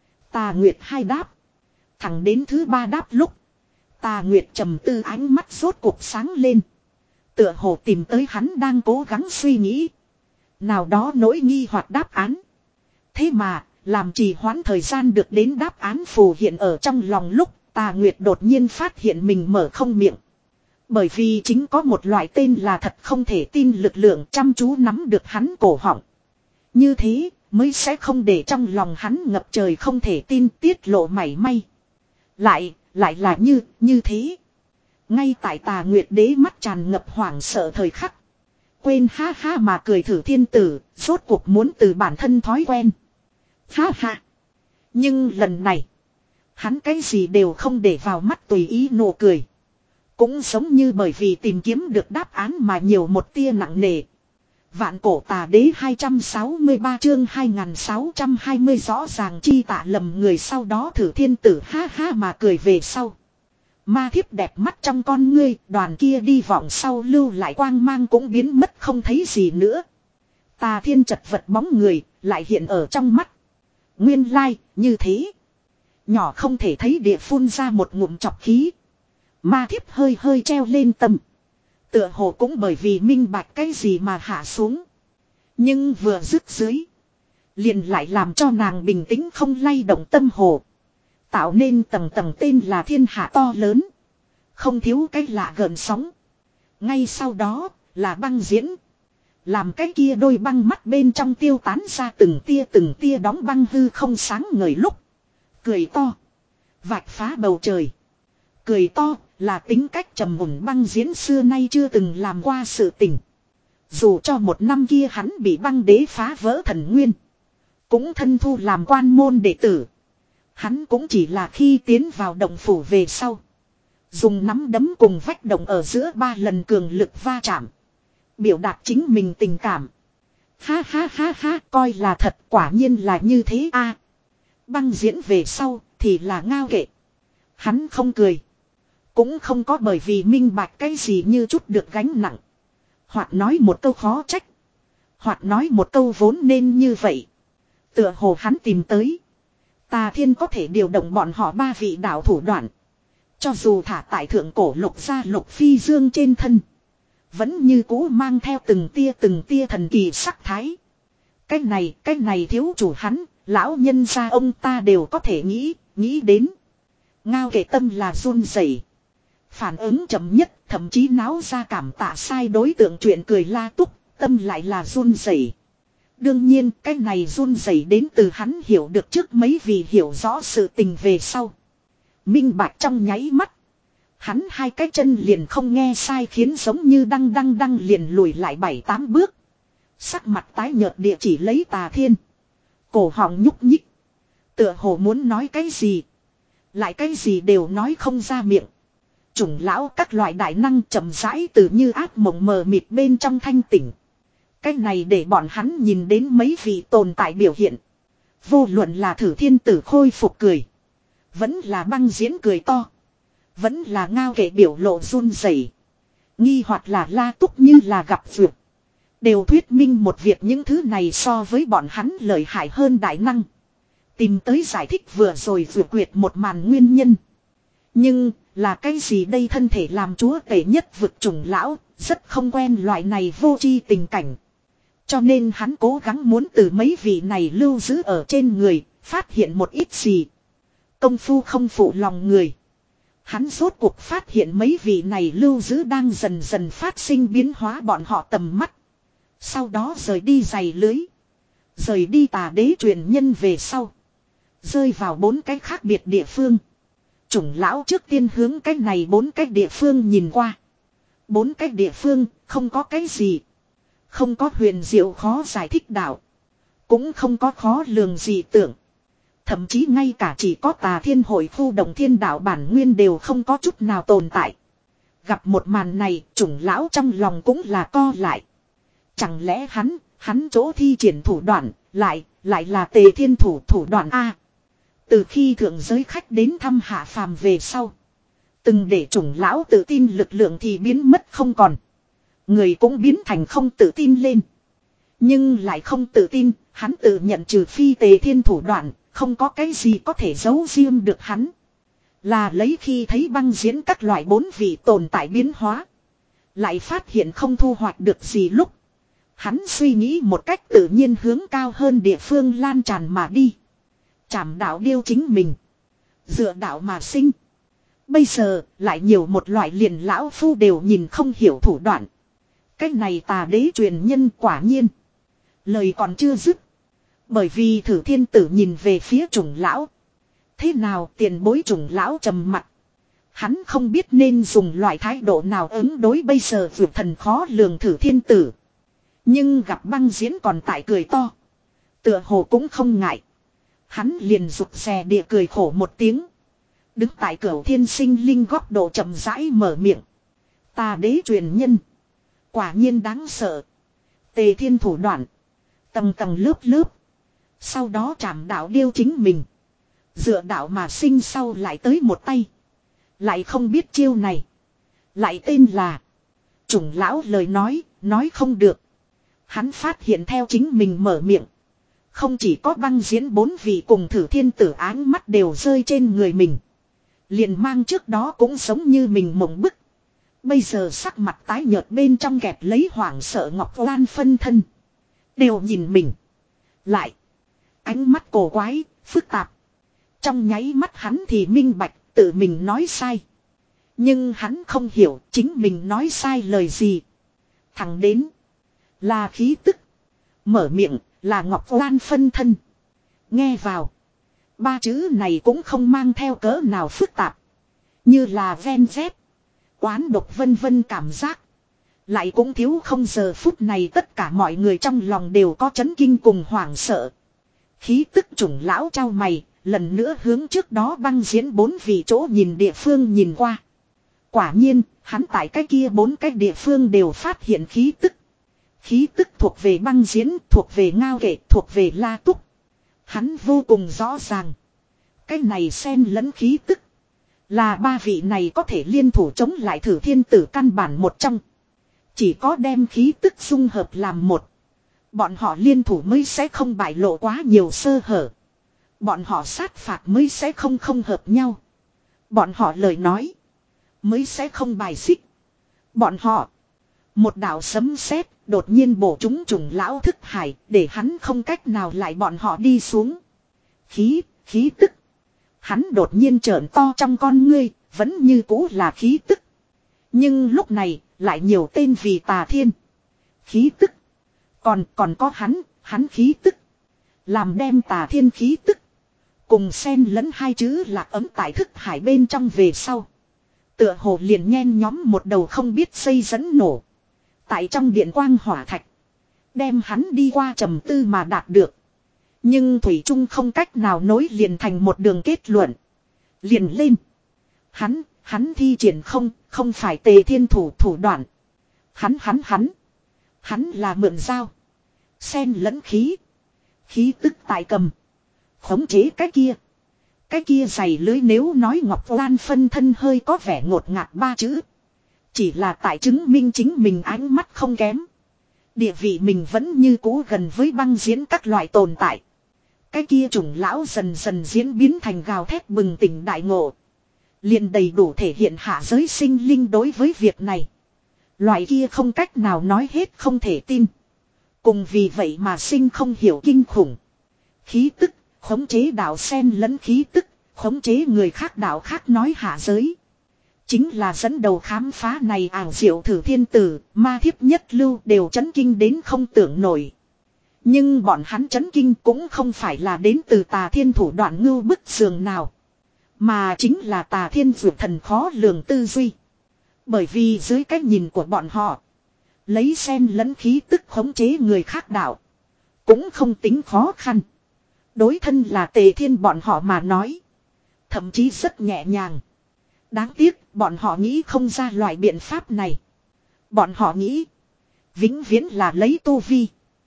Tà Nguyệt hai đáp. Thẳng đến thứ ba đáp lúc. Tà Nguyệt trầm tư ánh mắt rốt cuộc sáng lên. Tựa hồ tìm tới hắn đang cố gắng suy nghĩ. nào đó nỗi nghi hoặc đáp án. Thế mà, làm trì hoãn thời gian được đến đáp án phù hiện ở trong lòng lúc Tà Nguyệt đột nhiên phát hiện mình mở không miệng. Bởi vì chính có một loại tên là thật không thể tin lực lượng chăm chú nắm được hắn cổ họng. Như thế mới sẽ không để trong lòng hắn ngập trời không thể tin tiết lộ mảy may. Lại, lại là như, như thế. Ngay tại Tà Nguyệt đế mắt tràn ngập hoảng sợ thời khắc. Quên ha ha mà cười thử thiên tử, rốt cuộc muốn từ bản thân thói quen. Ha ha. Nhưng lần này, hắn cái gì đều không để vào mắt tùy ý nụ cười. Cũng giống như bởi vì tìm kiếm được đáp án mà nhiều một tia nặng nề. Vạn cổ tà đế hai trăm sáu mươi ba chương hai nghìn sáu trăm hai mươi rõ ràng chi tạ lầm người sau đó thử thiên tử ha ha mà cười về sau. Ma thiếp đẹp mắt trong con ngươi, đoàn kia đi vọng sau lưu lại quang mang cũng biến mất không thấy gì nữa. Tà thiên chật vật bóng người, lại hiện ở trong mắt. Nguyên lai, như thế. Nhỏ không thể thấy địa phun ra một ngụm chọc khí. Ma thiếp hơi hơi treo lên tâm. Tựa hồ cũng bởi vì minh bạch cái gì mà hạ xuống. Nhưng vừa dứt dưới. Liền lại làm cho nàng bình tĩnh không lay động tâm hồ. Tạo nên tầng tầng tên là thiên hạ to lớn. Không thiếu cái lạ gợn sóng. Ngay sau đó là băng diễn. Làm cái kia đôi băng mắt bên trong tiêu tán ra từng tia từng tia đóng băng hư không sáng ngời lúc. Cười to. Vạch phá bầu trời. Cười to là tính cách trầm mùn băng diễn xưa nay chưa từng làm qua sự tình. Dù cho một năm kia hắn bị băng đế phá vỡ thần nguyên. Cũng thân thu làm quan môn đệ tử. Hắn cũng chỉ là khi tiến vào động phủ về sau. Dùng nắm đấm cùng vách động ở giữa ba lần cường lực va chạm. Biểu đạt chính mình tình cảm. Ha ha ha ha coi là thật quả nhiên là như thế a. Băng diễn về sau thì là ngao kệ. Hắn không cười. Cũng không có bởi vì minh bạch cái gì như chút được gánh nặng. Hoặc nói một câu khó trách. Hoặc nói một câu vốn nên như vậy. Tựa hồ hắn tìm tới. Tà thiên có thể điều động bọn họ ba vị đạo thủ đoạn. Cho dù thả tại thượng cổ lục gia lục phi dương trên thân. Vẫn như cũ mang theo từng tia từng tia thần kỳ sắc thái. Cái này, cái này thiếu chủ hắn, lão nhân gia ông ta đều có thể nghĩ, nghĩ đến. Ngao kệ tâm là run rẩy. Phản ứng chậm nhất, thậm chí náo ra cảm tạ sai đối tượng chuyện cười la túc, tâm lại là run rẩy. Đương nhiên, cái này run rẩy đến từ hắn hiểu được trước mấy vị hiểu rõ sự tình về sau. Minh bạch trong nháy mắt. Hắn hai cái chân liền không nghe sai khiến giống như đăng đăng đăng liền lùi lại bảy tám bước. Sắc mặt tái nhợt địa chỉ lấy Tà Thiên. Cổ họng nhúc nhích. Tựa hồ muốn nói cái gì. Lại cái gì đều nói không ra miệng. Chủng lão các loại đại năng chậm rãi từ như ác mộng mờ mịt bên trong thanh tỉnh. Cái này để bọn hắn nhìn đến mấy vị tồn tại biểu hiện. Vô luận là thử thiên tử khôi phục cười. Vẫn là băng diễn cười to. Vẫn là ngao kệ biểu lộ run rẩy. Nghi hoặc là la túc như là gặp vượt. Đều thuyết minh một việc những thứ này so với bọn hắn lợi hại hơn đại năng. Tìm tới giải thích vừa rồi vượt quyệt một màn nguyên nhân. Nhưng là cái gì đây thân thể làm chúa tể nhất vực trùng lão. Rất không quen loại này vô tri tình cảnh. Cho nên hắn cố gắng muốn từ mấy vị này lưu giữ ở trên người. Phát hiện một ít gì. Công phu không phụ lòng người. Hắn rốt cuộc phát hiện mấy vị này lưu giữ đang dần dần phát sinh biến hóa bọn họ tầm mắt. Sau đó rời đi giày lưới. Rời đi Tà đế truyền nhân về sau. Rơi vào bốn cái khác biệt địa phương. Chủng lão trước tiên hướng cái này bốn cái địa phương nhìn qua. Bốn cái địa phương không có cái gì. Không có huyền diệu khó giải thích đạo. Cũng không có khó lường gì tưởng. Thậm chí ngay cả chỉ có Tà Thiên hội khu động thiên đạo bản nguyên đều không có chút nào tồn tại. Gặp một màn này, chủng lão trong lòng cũng là co lại. Chẳng lẽ hắn, hắn chỗ thi triển thủ đoạn, lại, lại là Tề Thiên thủ thủ đoạn A. Từ khi thượng giới khách đến thăm hạ phàm về sau. Từng để chủng lão tự tin lực lượng thì biến mất không còn. Người cũng biến thành không tự tin lên. Nhưng lại không tự tin, hắn tự nhận trừ phi Tề Thiên thủ đoạn. Không có cái gì có thể giấu riêng được hắn. Là lấy khi thấy băng diễn các loại bốn vị tồn tại biến hóa. Lại phát hiện không thu hoạch được gì lúc. Hắn suy nghĩ một cách tự nhiên hướng cao hơn địa phương lan tràn mà đi. Trảm đạo điêu chính mình. Dựa đạo mà sinh. Bây giờ lại nhiều một loại liền lão phu đều nhìn không hiểu thủ đoạn. Cách này tà đế truyền nhân quả nhiên. Lời còn chưa dứt. Bởi vì thử thiên tử nhìn về phía trùng lão. Thế nào tiền bối trùng lão trầm mặt. Hắn không biết nên dùng loại thái độ nào ứng đối bây giờ vượt thần khó lường thử thiên tử. Nhưng gặp băng diễn còn tại cười to. Tựa hồ cũng không ngại. Hắn liền rụt rè địa cười khổ một tiếng. Đứng tại cửa thiên sinh linh góc độ chậm rãi mở miệng. Tà đế truyền nhân. Quả nhiên đáng sợ. Tề thiên thủ đoạn. Tầng tầng lớp lớp. Sau đó trảm đạo điêu chính mình. Dựa đạo mà sinh sau lại tới một tay. Lại không biết chiêu này. Lại tên là. Chủng lão lời nói, nói không được. Hắn phát hiện theo chính mình mở miệng. Không chỉ có băng diễn bốn vị cùng thử thiên tử áng mắt đều rơi trên người mình. Liền mang trước đó cũng giống như mình mộng bức. Bây giờ sắc mặt tái nhợt bên trong kẹp lấy hoảng sợ Ngọc Lan phân thân. Đều nhìn mình. Lại. Ánh mắt cổ quái, phức tạp. Trong nháy mắt hắn thì minh bạch, tự mình nói sai. Nhưng hắn không hiểu chính mình nói sai lời gì. Thẳng đến. Là khí tức. Mở miệng là Ngọc Lan phân thân. Nghe vào. Ba chữ này cũng không mang theo cỡ nào phức tạp. Như là ven dép. Oán độc vân vân cảm giác. Lại cũng thiếu không giờ phút này tất cả mọi người trong lòng đều có chấn kinh cùng hoảng sợ. Khí tức chủng lão trao mày. Lần nữa hướng trước đó băng diễn bốn vị chỗ nhìn địa phương nhìn qua. Quả nhiên, hắn tại cái kia bốn cái địa phương đều phát hiện khí tức. Khí tức thuộc về băng diễn, thuộc về ngao kệ, thuộc về la túc. Hắn vô cùng rõ ràng. Cái này xen lẫn khí tức. Là ba vị này có thể liên thủ chống lại thử thiên tử căn bản một trong. Chỉ có đem khí tức dung hợp làm một. Bọn họ liên thủ mới sẽ không bại lộ quá nhiều sơ hở. Bọn họ sát phạt mới sẽ không không hợp nhau. Bọn họ lời nói. Mới sẽ không bài xích. Bọn họ. Một đạo sấm sét đột nhiên bổ trúng trùng lão thức hải. Để hắn không cách nào lại bọn họ đi xuống. Khí, khí tức. Hắn đột nhiên trợn to trong con ngươi. Vẫn như cũ là khí tức. Nhưng lúc này lại nhiều tên vì tà thiên. Khí tức. Còn còn có hắn, hắn khí tức. Làm đem tà thiên khí tức. Cùng xen lẫn hai chữ lạc ấm tại thức hải bên trong về sau. Tựa hồ liền nhen nhóm một đầu không biết xây dẫn nổ. Tại trong điện quang hỏa thạch. Đem hắn đi qua trầm tư mà đạt được. Nhưng Thủy Trung không cách nào nối liền thành một đường kết luận. Liền lên. Hắn, hắn thi triển không, không phải tề thiên thủ thủ đoạn. Hắn hắn hắn. Hắn là mượn dao. Xen lẫn khí. Khí tức tại cầm. Khống chế cái kia. Cái kia dày lưới nếu nói Ngọc Lan phân thân hơi có vẻ ngột ngạt ba chữ. Chỉ là tại chứng minh chính mình ánh mắt không kém. Địa vị mình vẫn như cũ gần với băng diễn các loại tồn tại. Cái kia trùng lão dần dần diễn biến thành gào thét bừng tỉnh đại ngộ. Liền đầy đủ thể hiện hạ giới sinh linh đối với việc này. Loại kia không cách nào nói hết không thể tin. Cùng vì vậy mà sinh không hiểu kinh khủng. Khí tức, khống chế đạo sen lẫn khí tức, khống chế người khác đạo khác nói hạ giới. Chính là dẫn đầu khám phá này ảo diệu thử thiên tử, ma thiếp nhất lưu đều chấn kinh đến không tưởng nổi. Nhưng bọn hắn chấn kinh cũng không phải là đến từ tà thiên thủ đoạn ngưu bức giường nào. Mà chính là tà thiên dược thần khó lường tư duy. Bởi vì dưới cái nhìn của bọn họ, lấy sen lẫn khí tức khống chế người khác đạo. Cũng không tính khó khăn. Đối thân là tề thiên bọn họ mà nói. Thậm chí rất nhẹ nhàng. Đáng tiếc bọn họ nghĩ không ra loại biện pháp này. Bọn họ nghĩ. Vĩnh viễn là lấy tu vi.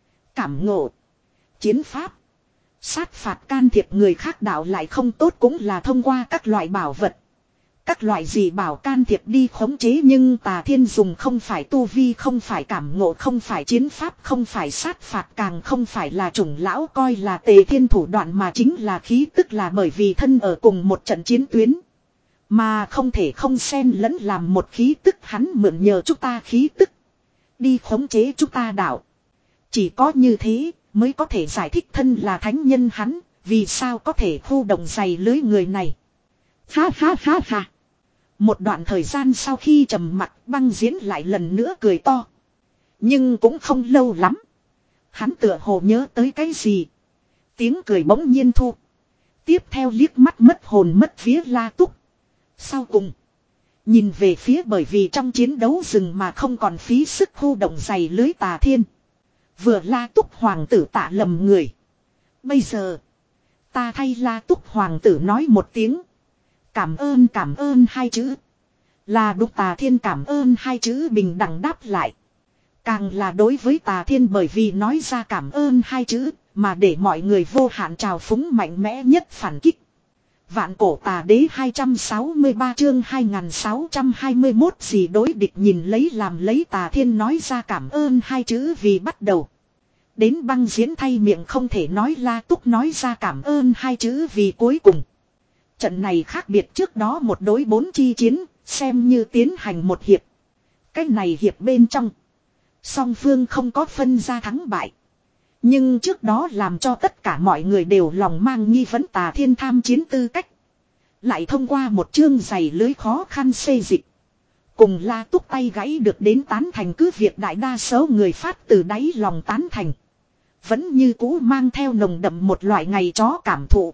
Cảm ngộ. Chiến pháp. Sát phạt can thiệp người khác đạo lại không tốt cũng là thông qua các loại bảo vật. Các loại gì bảo can thiệp đi khống chế nhưng tà thiên dùng không phải tu vi, không phải cảm ngộ, không phải chiến pháp, không phải sát phạt, càng không phải là chủng lão coi là tề thiên thủ đoạn mà chính là khí tức, là bởi vì thân ở cùng một trận chiến tuyến. Mà không thể không xen lẫn làm một khí tức, hắn mượn nhờ chúng ta khí tức. Đi khống chế chúng ta đạo. Chỉ có như thế mới có thể giải thích thân là thánh nhân hắn, vì sao có thể khu động giày lưới người này. Ha ha ha ha. Một đoạn thời gian sau khi trầm mặc, Băng Diễn lại lần nữa cười to. Nhưng cũng không lâu lắm. Hắn tựa hồ nhớ tới cái gì. Tiếng cười bỗng nhiên thu. Tiếp theo liếc mắt mất hồn mất vía La Túc. Sau cùng. Nhìn về phía bởi vì trong chiến đấu rừng mà không còn phí sức khu động giày lưới Tà Thiên. Vừa La Túc hoàng tử tạ lầm người. Bây giờ. Ta thay La Túc hoàng tử nói một tiếng. Cảm ơn cảm ơn hai chữ. Là đúng Tà Thiên cảm ơn hai chữ bình đẳng đáp lại. Càng là đối với Tà Thiên bởi vì nói ra cảm ơn hai chữ. Mà để mọi người vô hạn trào phúng mạnh mẽ nhất phản kích. Vạn cổ tà đế hai trăm sáu mươi ba chương hai nghìn sáu trăm hai mươi mốt gì đối địch nhìn lấy làm lấy Tà Thiên nói ra cảm ơn hai chữ vì bắt đầu. Đến Băng Diễn thay miệng không thể nói La Túc nói ra cảm ơn hai chữ vì cuối cùng. Trận này khác biệt trước đó một đối bốn chi chiến, xem như tiến hành một hiệp. Cái này hiệp bên trong. Song phương không có phân ra thắng bại. Nhưng trước đó làm cho tất cả mọi người đều lòng mang nghi vấn Tà Thiên tham chiến tư cách. Lại thông qua một chương giày lưới khó khăn xê dịch. Cùng La Túc tay gãy được đến tán thành cứ việc đại đa số người phát từ đáy lòng tán thành. Vẫn như cũ mang theo nồng đậm một loại ngày chó cảm thụ.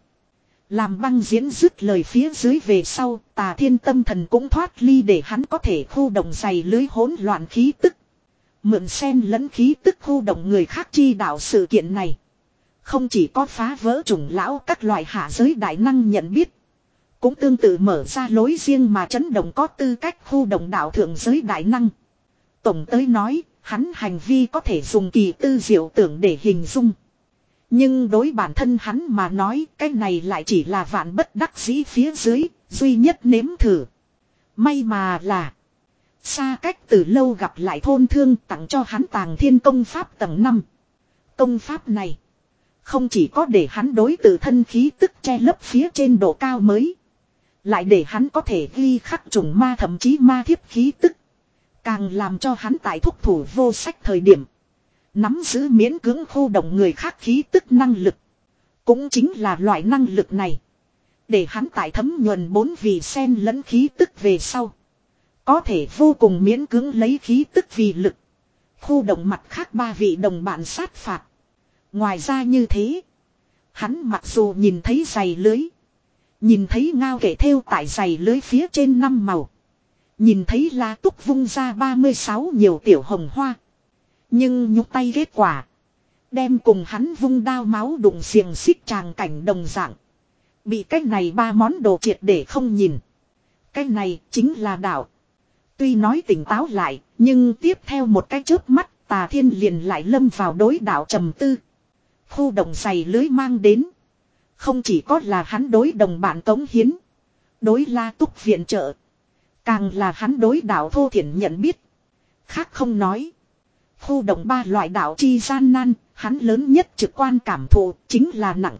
Làm Băng Diễn dứt lời phía dưới về sau, Tà Thiên tâm thần cũng thoát ly để hắn có thể khu động giày lưới hỗn loạn khí tức. Mượn xen lẫn khí tức khu động người khác chi đạo sự kiện này. Không chỉ có phá vỡ trùng lão các loại hạ giới đại năng nhận biết. Cũng tương tự mở ra lối riêng mà chấn động có tư cách khu động đạo thượng giới đại năng. Tổng tới nói, hắn hành vi có thể dùng kỳ tư diệu tưởng để hình dung. Nhưng đối bản thân hắn mà nói cái này lại chỉ là vạn bất đắc dĩ phía dưới, duy nhất nếm thử. May mà là xa cách từ lâu gặp lại thôn thương tặng cho hắn Tàng Thiên công pháp tầng năm. Công pháp này không chỉ có để hắn đối tự thân khí tức che lấp phía trên độ cao mới. Lại để hắn có thể ghi khắc trùng ma thậm chí ma thiếp khí tức. Càng làm cho hắn tại thúc thủ vô sách thời điểm. Nắm giữ miễn cưỡng khu động người khác khí tức năng lực. Cũng chính là loại năng lực này. Để hắn tại thấm nhuần bốn vị sen lẫn khí tức về sau. Có thể vô cùng miễn cưỡng lấy khí tức vì lực. Khu động mặt khác ba vị đồng bạn sát phạt. Ngoài ra như thế. Hắn mặc dù nhìn thấy giày lưới. Nhìn thấy ngao kể thêu tại giày lưới phía trên năm màu. Nhìn thấy La Túc vung ra ba mươi sáu nhiều tiểu hồng hoa. Nhưng nhúc tay kết quả. Đem cùng hắn vung đao máu đụng xiềng xích tràng cảnh đồng dạng. Bị cái này ba món đồ triệt để không nhìn. Cái này chính là đạo. Tuy nói tỉnh táo lại, nhưng tiếp theo một cái chớp mắt, Tà Thiên liền lại lâm vào đối đạo trầm tư. Khu động giày lưới mang đến. Không chỉ có là hắn đối đồng bạn cống hiến. Đối La Túc viện trợ. Càng là hắn đối đạo thô thiển nhận biết. Khác không nói. Khu động ba loại đạo chi gian nan, hắn lớn nhất trực quan cảm thụ chính là nặng.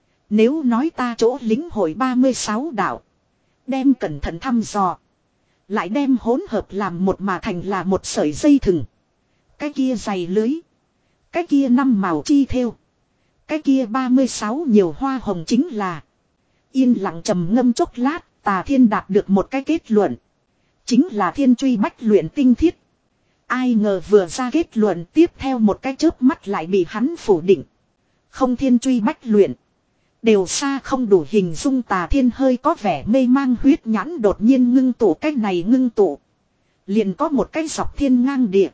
Nếu nói ta chỗ lính hội ba mươi sáu đạo. Đem cẩn thận thăm dò. Lại đem hỗn hợp làm một mà thành là một sợi dây thừng. Cái kia dày lưới. Cái kia năm màu chi thêu. Cái kia ba mươi sáu nhiều hoa hồng chính là. Yên lặng trầm ngâm chốc lát, Tà Thiên đạt được một cái kết luận. Chính là thiên truy bách luyện tinh thiết. Ai ngờ vừa ra kết luận tiếp theo một cái chớp mắt lại bị hắn phủ định. Không thiên truy bách luyện. Đều xa không đủ hình dung. Tà Thiên hơi có vẻ mê mang huyết nhãn đột nhiên ngưng tụ cái này ngưng tụ. Liền có một cái dọc thiên ngang địa.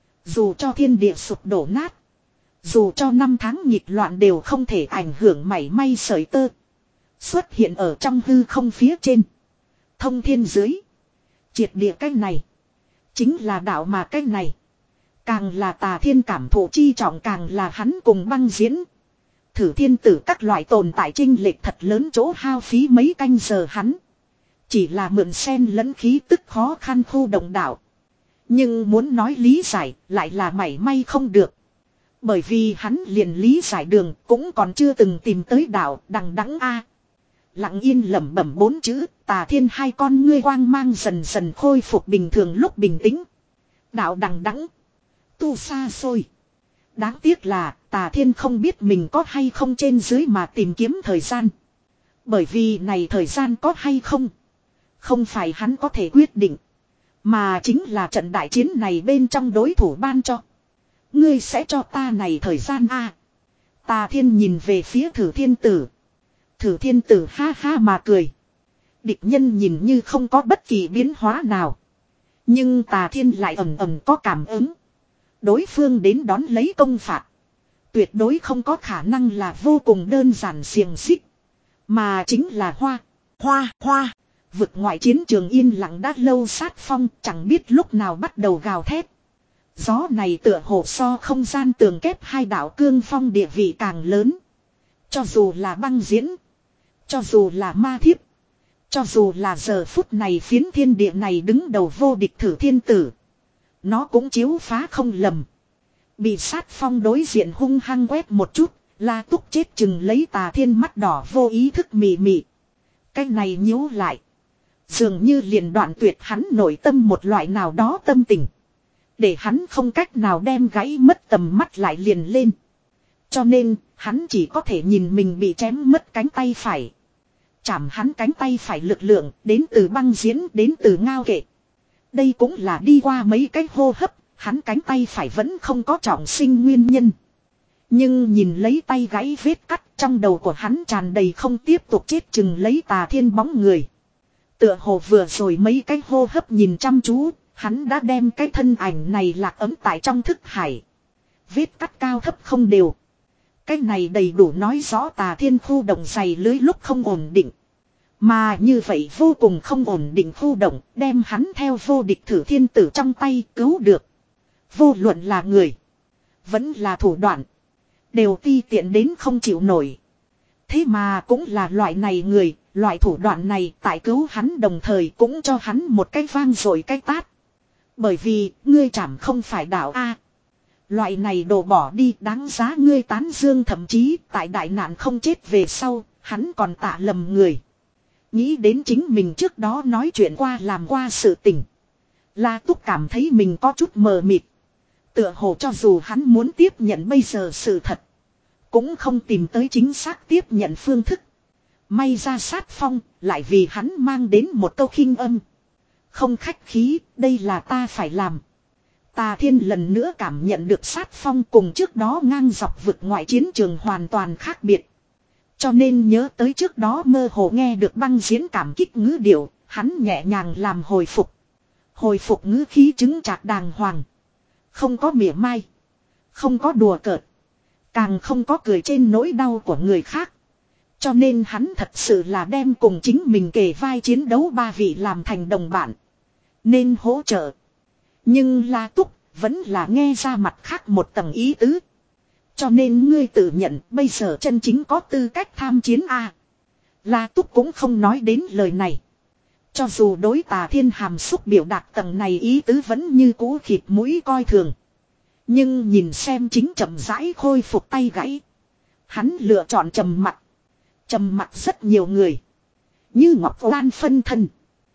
Dù cho thiên địa sụp đổ nát. Dù cho năm tháng nghịch loạn đều không thể ảnh hưởng mảy may sợi tơ. Xuất hiện ở trong hư không phía trên. Thông thiên dưới. Triệt địa cái này. Chính là đạo mà cái này. Càng là Tà Thiên cảm thụ chi trọng càng là hắn cùng Băng Diễn. Thử thiên tử các loại tồn tại trinh lệch thật lớn chỗ hao phí mấy canh giờ hắn. Chỉ là mượn sen lẫn khí tức khó khăn khu động đạo. Nhưng muốn nói lý giải lại là mảy may không được. Bởi vì hắn liền lý giải đường cũng còn chưa từng tìm tới đạo đằng đẵng a. Lặng yên lẩm bẩm bốn chữ, Tà Thiên hai con ngươi quang mang dần dần khôi phục bình thường lúc bình tĩnh. Đạo đằng đẵng, tu xa xôi. Đáng tiếc là Tà Thiên không biết mình có hay không trên dưới mà tìm kiếm thời gian. Bởi vì này thời gian có hay không, không phải hắn có thể quyết định, mà chính là trận đại chiến này bên trong đối thủ ban cho. Ngươi sẽ cho ta này thời gian a? À, Tà Thiên nhìn về phía Thử Thiên Tử. Thử Thiên Tử ha ha mà cười. Địch nhân nhìn như không có bất kỳ biến hóa nào, nhưng Tà Thiên lại ầm ầm có cảm ứng. Đối phương đến đón lấy công phạt, tuyệt đối không có khả năng là vô cùng đơn giản xiềng xích, mà chính là hoa, hoa, hoa. Vực ngoại chiến trường yên lặng đã lâu, sát phong chẳng biết lúc nào bắt đầu gào thét. Gió này tựa hồ so không gian tường kép hai đạo cương phong địa vị càng lớn. Cho dù là băng diễn, cho dù là ma thiếp, cho dù là giờ phút này phiến thiên địa này đứng đầu vô địch Thử Thiên Tử, nó cũng chiếu phá không lầm. Bị sát phong đối diện hung hăng quét một chút, La Túc chết chừng lấy Tà Thiên mắt đỏ vô ý thức mị mị. Cái này nhíu lại, dường như liền đoạn tuyệt hắn nội tâm một loại nào đó tâm tình, để hắn không cách nào đem gãy mất tầm mắt lại liền lên. Cho nên, hắn chỉ có thể nhìn mình bị chém mất cánh tay phải. Chảm hắn cánh tay phải lực lượng, đến từ băng diễn, đến từ ngao kệ. Đây cũng là đi qua mấy cái hô hấp, hắn cánh tay phải vẫn không có trọng sinh nguyên nhân. Nhưng nhìn lấy tay gãy vết cắt, trong đầu của hắn tràn đầy không tiếp tục chết chừng lấy Tà Thiên bóng người. Tựa hồ vừa rồi mấy cái hô hấp nhìn chăm chú, hắn đã đem cái thân ảnh này lạc ấm tại trong thức hải. Vết cắt cao thấp không đều. Cái này đầy đủ nói rõ Tà Thiên khu động dày lưới lúc không ổn định. Mà như vậy vô cùng không ổn định khu động, đem hắn theo vô địch Thử Thiên Tử trong tay cứu được. Vô luận là người, vẫn là thủ đoạn, đều ti tiện đến không chịu nổi. Thế mà cũng là loại này người, loại thủ đoạn này tại cứu hắn đồng thời cũng cho hắn một cái vang rồi cái tát. Bởi vì, ngươi chảm không phải đạo A. Loại này đổ bỏ đi đáng giá ngươi tán dương, thậm chí tại đại nạn không chết về sau, hắn còn tạ lầm người. Nghĩ đến chính mình trước đó nói chuyện qua làm qua sự tình, La Túc cảm thấy mình có chút mờ mịt. Tựa hồ cho dù hắn muốn tiếp nhận bây giờ sự thật, cũng không tìm tới chính xác tiếp nhận phương thức. May ra sát phong, lại vì hắn mang đến một câu khinh âm. Không khách khí, đây là ta phải làm. Tà Thiên lần nữa cảm nhận được sát phong cùng trước đó ngang dọc vực ngoại chiến trường hoàn toàn khác biệt. Cho nên nhớ tới trước đó mơ hồ nghe được băng diễn cảm kích ngữ điệu, hắn nhẹ nhàng làm hồi phục. Hồi phục ngữ khí chứng trạc đàng hoàng. Không có mỉa mai, không có đùa cợt, càng không có cười trên nỗi đau của người khác. Cho nên hắn thật sự là đem cùng chính mình kề vai chiến đấu ba vị làm thành đồng bạn, nên hỗ trợ. Nhưng La Túc vẫn là nghe ra mặt khác một tầng ý tứ. Cho nên ngươi tự nhận bây giờ chân chính có tư cách tham chiến a. La Túc cũng không nói đến lời này. Cho dù đối Tà Thiên hàm xúc biểu đạt tầng này ý tứ vẫn như cũ khịt mũi coi thường. Nhưng nhìn xem chính chậm rãi khôi phục tay gãy, hắn lựa chọn trầm mặt. Trầm mặt rất nhiều người, như ngọc lan phân thân.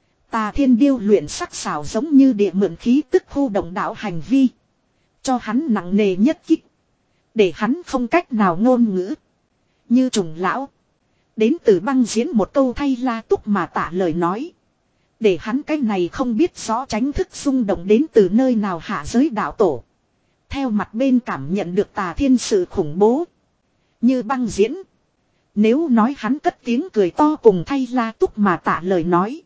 Tà Thiên điêu luyện sắc sảo giống như địa mượn khí tức khu động đạo hành vi, cho hắn nặng nề nhất kích, để hắn không cách nào ngôn ngữ. Như trùng lão, đến từ băng diễn một câu thay La Túc mà tạ lời nói, để hắn cái này không biết rõ tránh thức xung động đến từ nơi nào hạ giới đạo tổ, theo mặt bên cảm nhận được Tà Thiên sự khủng bố. Như băng diễn, nếu nói hắn cất tiếng cười to cùng thay La Túc mà tạ lời nói,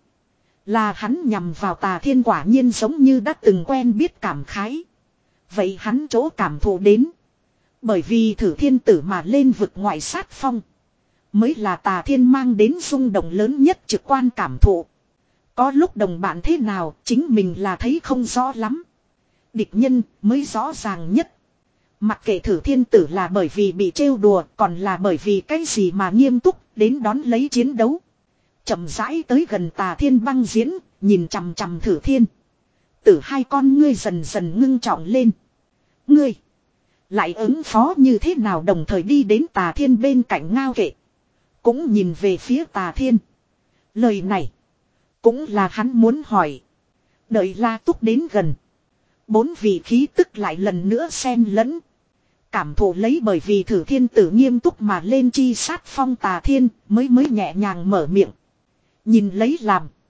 là hắn nhằm vào Tà Thiên quả nhiên giống như đã từng quen biết cảm khái. Vậy hắn chỗ cảm thụ đến, bởi vì Thử Thiên Tử mà lên vực ngoại sát phong, mới là Tà Thiên mang đến rung động lớn nhất trực quan cảm thụ. Có lúc đồng bạn thế nào chính mình là thấy không rõ lắm, địch nhân mới rõ ràng nhất. Mặc kệ Thử Thiên Tử là bởi vì bị trêu đùa, còn là bởi vì cái gì mà nghiêm túc đến đón lấy chiến đấu. Chậm rãi tới gần Tà Thiên băng diễn, nhìn chằm chằm Thử Thiên Tử, hai con ngươi dần dần ngưng trọng lên. Ngươi lại ứng phó như thế nào? Đồng thời đi đến Tà Thiên bên cạnh ngao kệ, cũng nhìn về phía Tà Thiên. Lời này cũng là hắn muốn hỏi. Đợi La Túc đến gần, bốn vị khí tức lại lần nữa xen lẫn. cảm thụ lấy bởi vì thử thiên tử nghiêm túc mà lên chi sát phong tà thiên mới mới nhẹ nhàng mở miệng. Nhìn lấy làm.